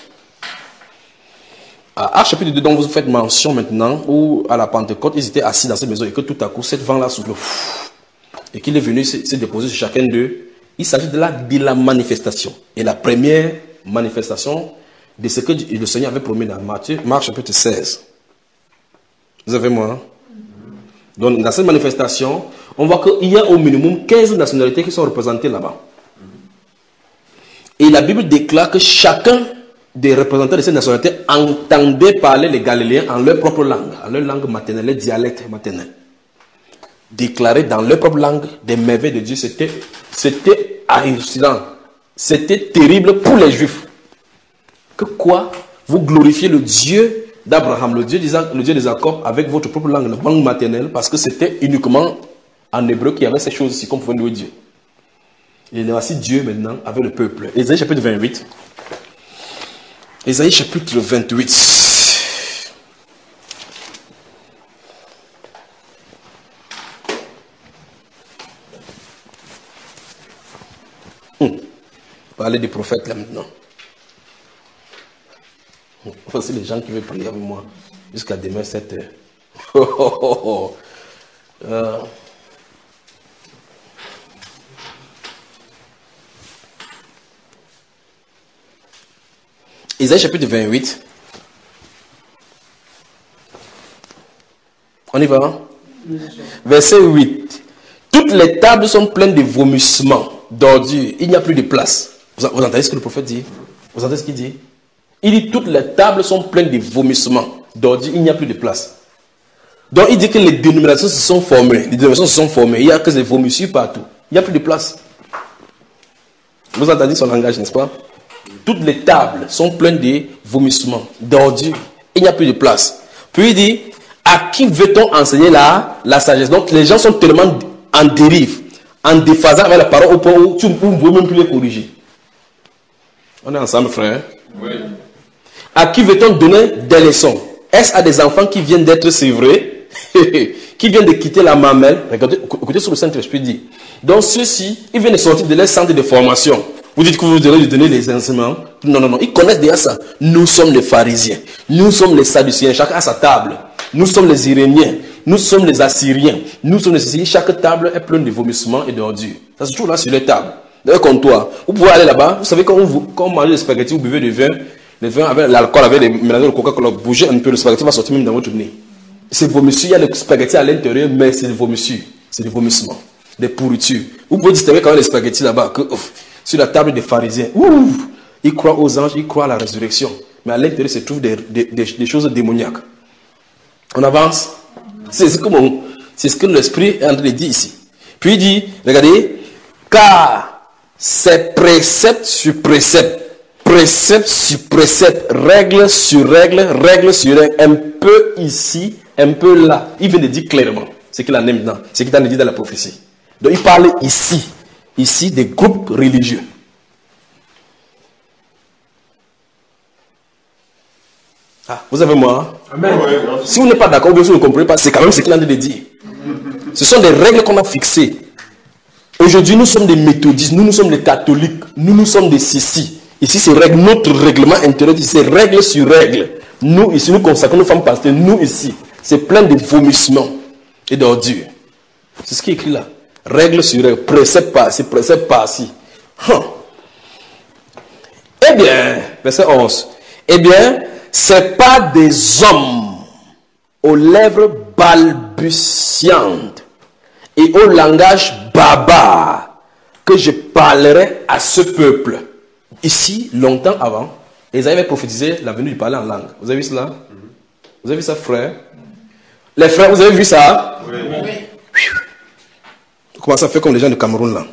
À Actes chapitre deux, dont vous faites mention maintenant, où à la Pentecôte, ils étaient assis dans cette maison et que tout à coup, cette vent-là souffle et qu'il est venu se, se déposer sur chacun d'eux. Il s'agit de la, de la manifestation. Et la première manifestation de ce que le Seigneur avait promis dans Matthieu, Marc chapitre seize. Vous avez moi, hein? Donc, dans cette manifestation, on voit qu'il y a au minimum quinze nationalités qui sont représentées là-bas. Et la Bible déclare que chacun des représentants de ces nationalités entendait parler les Galiléens en leur propre langue, en leur langue maternelle, leur dialecte maternel. Déclarer dans leur propre langue des merveilles de Dieu, c'était, c'était hallucinant. C'était terrible pour les Juifs. Que quoi? Vous glorifiez le Dieu d'Abraham, le Dieu, le Dieu de Jacob, avec votre propre langue, la langue maternelle, parce que c'était uniquement en hébreu qu'il y avait ces choses-ci qu'on pouvait louer Dieu. Et voici Dieu maintenant avec le peuple. Ésaïe chapitre vingt-huit. Ésaïe chapitre vingt-huit. Hum. Parler des prophètes là maintenant. Voici les gens qui veulent prier avec moi jusqu'à demain sept heures. Oh, oh, oh, oh. Euh. Ésaïe chapitre vingt-huit. On y va, hein? Verset huit. Toutes les tables sont pleines de vomissements, d'ordures. Il n'y a plus de place. Vous, vous entendez ce que le prophète dit? Vous entendez ce qu'il dit? Il dit toutes les tables sont pleines de vomissements, d'ordures, il n'y a plus de place. Donc il dit que les dénominations se sont formées, les dénominations se sont formées, il n'y a que des vomissures partout, il n'y a plus de place. Vous entendez son langage, n'est-ce pas? Toutes les tables sont pleines de vomissements, d'ordures, il n'y a plus de place. Puis il dit, à qui veut-on enseigner la, la sagesse? Donc les gens sont tellement en dérive, en déphasage avec la parole au point où tu ne peux même plus les corriger. On est ensemble, frère? Oui. À qui veut-on donner des leçons? Est-ce à des enfants qui viennent d'être sévrés, qui viennent de quitter la mamelle? Regardez, écoutez ce que le Saint-Esprit dit. Donc ceux-ci, ils viennent de sortir de leur centre de formation. Vous dites que vous devez lui donner les enseignements? Non, non, non, ils connaissent déjà ça. Nous sommes les pharisiens, nous sommes les sadduciens, chacun à sa table. Nous sommes les Iréniens, nous sommes les Assyriens, nous sommes les Assyriens. Chaque table est pleine de vomissements et d'ordures. Ça se trouve là sur les tables. Dans un comptoir. Vous pouvez aller là-bas. Vous savez, quand on, quand on mange des spaghettis, vous buvez du vin, le vin avec l'alcool, avec les mélangeurs de Coca-Cola, bougez un peu, le spaghetti va sortir même dans votre nez. C'est vomissure. Il y a le spaghetti à l'intérieur, mais c'est des vomissures. C'est des vomissements, des pourritures. Vous pouvez distinguer quand même les spaghettis là-bas, que ouf, sur la table des pharisiens, ouf, ils croient aux anges, ils croient à la résurrection. Mais à l'intérieur se trouvent des, des, des, des choses démoniaques. On avance. C'est ce, ce que l'Esprit est en train de dire ici. Puis il dit, regardez, car c'est précepte sur précepte, précepte sur précepte, règle sur règle, règle sur règle, un peu ici, un peu là. Il vient de dire clairement ce qu'il en est maintenant, ce qu'il en a dit dans la prophétie. Donc il parle ici, ici des groupes religieux. Ah, vous avez moi? Amen. Si vous n'êtes pas d'accord, vous ne comprenez pas, c'est quand même ce qu'il a de dire. Ce sont des règles qu'on a fixées. Aujourd'hui, nous sommes des méthodistes, nous, nous sommes des catholiques, nous, nous sommes des ceci. Ici, c'est règle, notre règlement intérieur, c'est règle sur règle. Nous, ici, nous consacrons nos femmes pasteurs, nous, ici, c'est plein de vomissements et d'ordures. C'est ce qui est écrit là. Règle sur règle, précepte par-ci, précepte par-ci. Hum. Eh bien, verset onze. Eh bien, c'est pas des hommes aux lèvres balbutiantes et au langage barbare que je parlerai à ce peuple. Ici, longtemps avant, Isaïe avait prophétisé la venue du parler en langue. Vous avez vu cela? Vous avez vu ça, frère? Les frères, vous avez vu ça? Oui. Oui. Comment ça fait comme les gens du Cameroun là?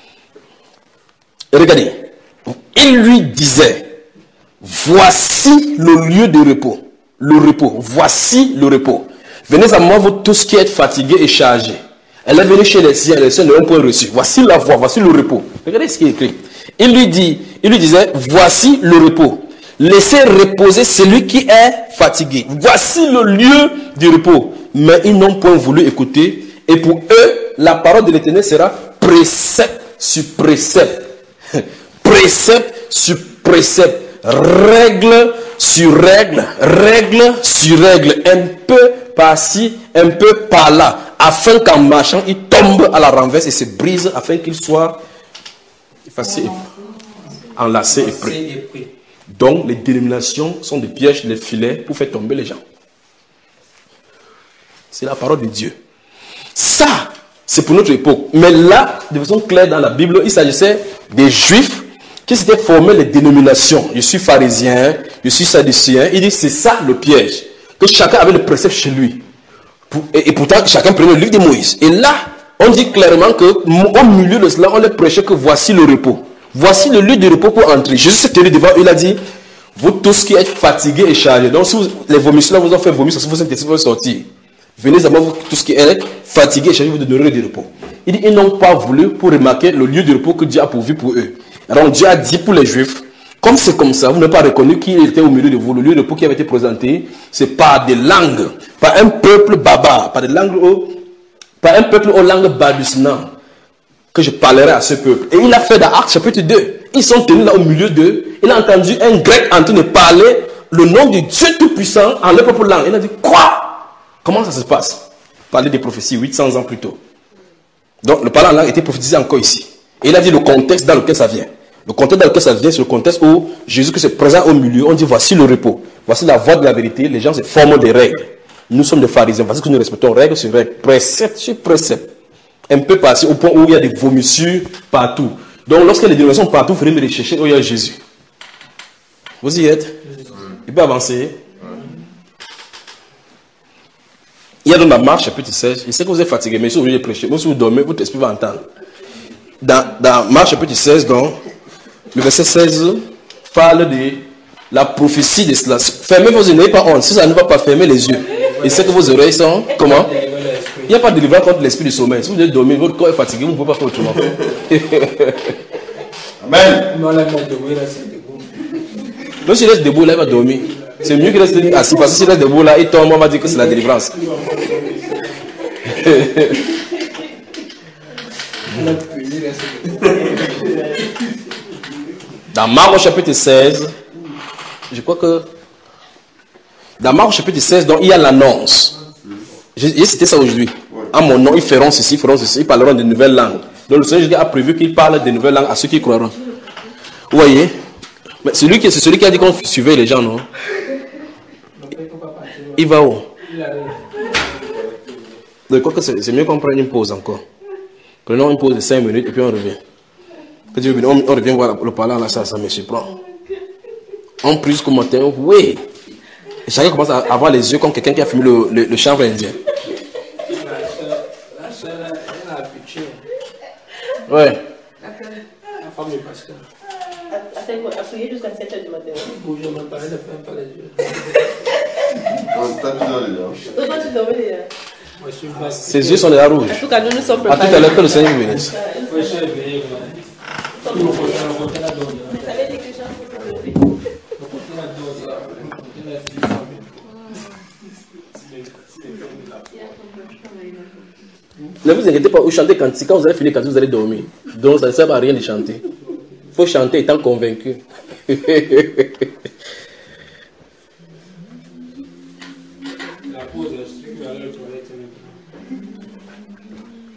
Et regardez, il lui disait, voici le lieu de repos. Le repos. Voici le repos. Venez à moi, vous tous qui êtes fatigués et chargés. Elle est venue chez les siens, les siens ne l'ont point reçu. Voici la voie, voici le repos. Regardez ce qui est écrit. Il lui dit, il lui disait, voici le repos. Laissez reposer celui qui est fatigué. Voici le lieu du repos. Mais ils n'ont point voulu écouter. Et pour eux, la parole de l'Éternel sera précepte sur précepte. Précepte sur précepte. Règle sur règle. Règle sur règle. Un peu par-ci, un peu par-là. Afin qu'en marchant, il tombe à la renverse et se brise afin qu'il soit effacé, enlacé et prêt. Donc, les dénominations sont des pièges, des filets pour faire tomber les gens. C'est la parole de Dieu. Ça, c'est pour notre époque. Mais là, de façon claire dans la Bible, il s'agissait des Juifs qui s'étaient formés les dénominations. Je suis pharisien, je suis sadducéen. Il dit, c'est ça le piège. Que chacun avait le précepte chez lui. Et, et pourtant, chacun prenait le livre de Moïse. Et là, on dit clairement qu'au milieu de cela, on leur prêchait que voici le repos. Voici le lieu de repos pour entrer. Jésus s'est tenu devant eux, il a dit, vous tous qui êtes fatigués et chargés. Donc, si vous, les vomisseurs vous ont fait vomir, si vous êtes vous sortir. Venez à moi, vous tous qui êtes fatigués et chargés, vous donnerez du repos. Il dit, ils n'ont pas voulu pour remarquer le lieu de repos que Dieu a pourvu pour eux. Alors, Dieu a dit pour les Juifs, comme c'est comme ça, vous n'avez pas reconnu qu'il était au milieu de vous. Le lieu de repos qui avait été présenté, c'est par des langues, par un peuple barbare, par des langues, par un peuple aux langues balbutiantes, que je parlerai à ce peuple. Et il a fait dans Actes chapitre deux. Ils sont tenus là au milieu d'eux. Il a entendu un grec en train de parler le nom de Dieu Tout-Puissant en leur propre langue. Il a dit, quoi? Comment ça se passe? Parler des prophéties huit cents ans plus tôt. Donc le parler en langue était prophétisé encore ici. Et il a dit le contexte dans lequel ça vient. Le contexte dans lequel ça vient, c'est le contexte où Jésus se présente au milieu. On dit, voici le repos. Voici la voie de la vérité. Les gens se forment des règles. Nous sommes des pharisiens. Parce que nous respectons règle sur règle. Précepte sur précepte. Un peu passé au point où il y a des vomissures partout. Donc lorsque les dénominations partout, il faut les chercher où il y a Jésus. Vous y êtes? Il peut avancer. Il y a dans la Marche, chapitre seize. Je sais que vous êtes fatigué, mais si vous voulez prêcher, même si vous dormez, votre esprit va entendre. Dans, dans Marche, chapitre seize, donc, le verset seize parle de la prophétie de cela. Fermez vos yeux, n'ayez pas honte. Si ça ne va pas, fermer les yeux. Et c'est que vos oreilles sont comment? Il n'y a pas de délivrance contre l'esprit du sommeil. Si vous devez dormir, votre corps est fatigué, vous ne pouvez pas faire autrement. Amen. Donc s'il reste debout là, il va dormir. C'est mieux qu'il reste assis parce que s'il reste debout là, il tombe, on va dire que c'est la délivrance. Dans Marc au chapitre seize, je crois que dans Marc au chapitre seize, donc, il y a l'annonce. J'ai cité ça aujourd'hui. À mon nom, ils feront ceci, ils feront ceci, ils parleront de nouvelles langues. Donc le Seigneur a prévu qu'il parle de nouvelles langues à ceux qui croiront. Vous voyez? Mais celui qui, c'est celui qui a dit qu'on suivait les gens, non? Il va où? Je crois que c'est mieux qu'on prenne une pause encore. Prenons une pause de cinq minutes et puis on revient. On, on revient voir le parlant là, ça, ça me surprend. On prie jusqu'au matin, oui. Et chacun commence à avoir les yeux comme quelqu'un qui a fumé le, le, le chanvre indien. Ouais. La femme de pasteur. À prier jusqu'à sept heures du matin. Je m'en parlais de faire pas les yeux. Toi, tu dormais déjà. Ses yeux sont déjà rouges. En tout cas, nous nous sommes préparés. À tout à l'heure que le Seigneur bénisse. Oui, je suis éveillé. Ça veut dire que les gens sont éveillés. Ne vous inquiétez pas, vous chantez cantique. Quand vous allez finir cantique, vous allez dormir. Donc ça ne sert à rien de chanter. Il faut chanter étant convaincu. La pause, je suis allé aux toilettes maintenant.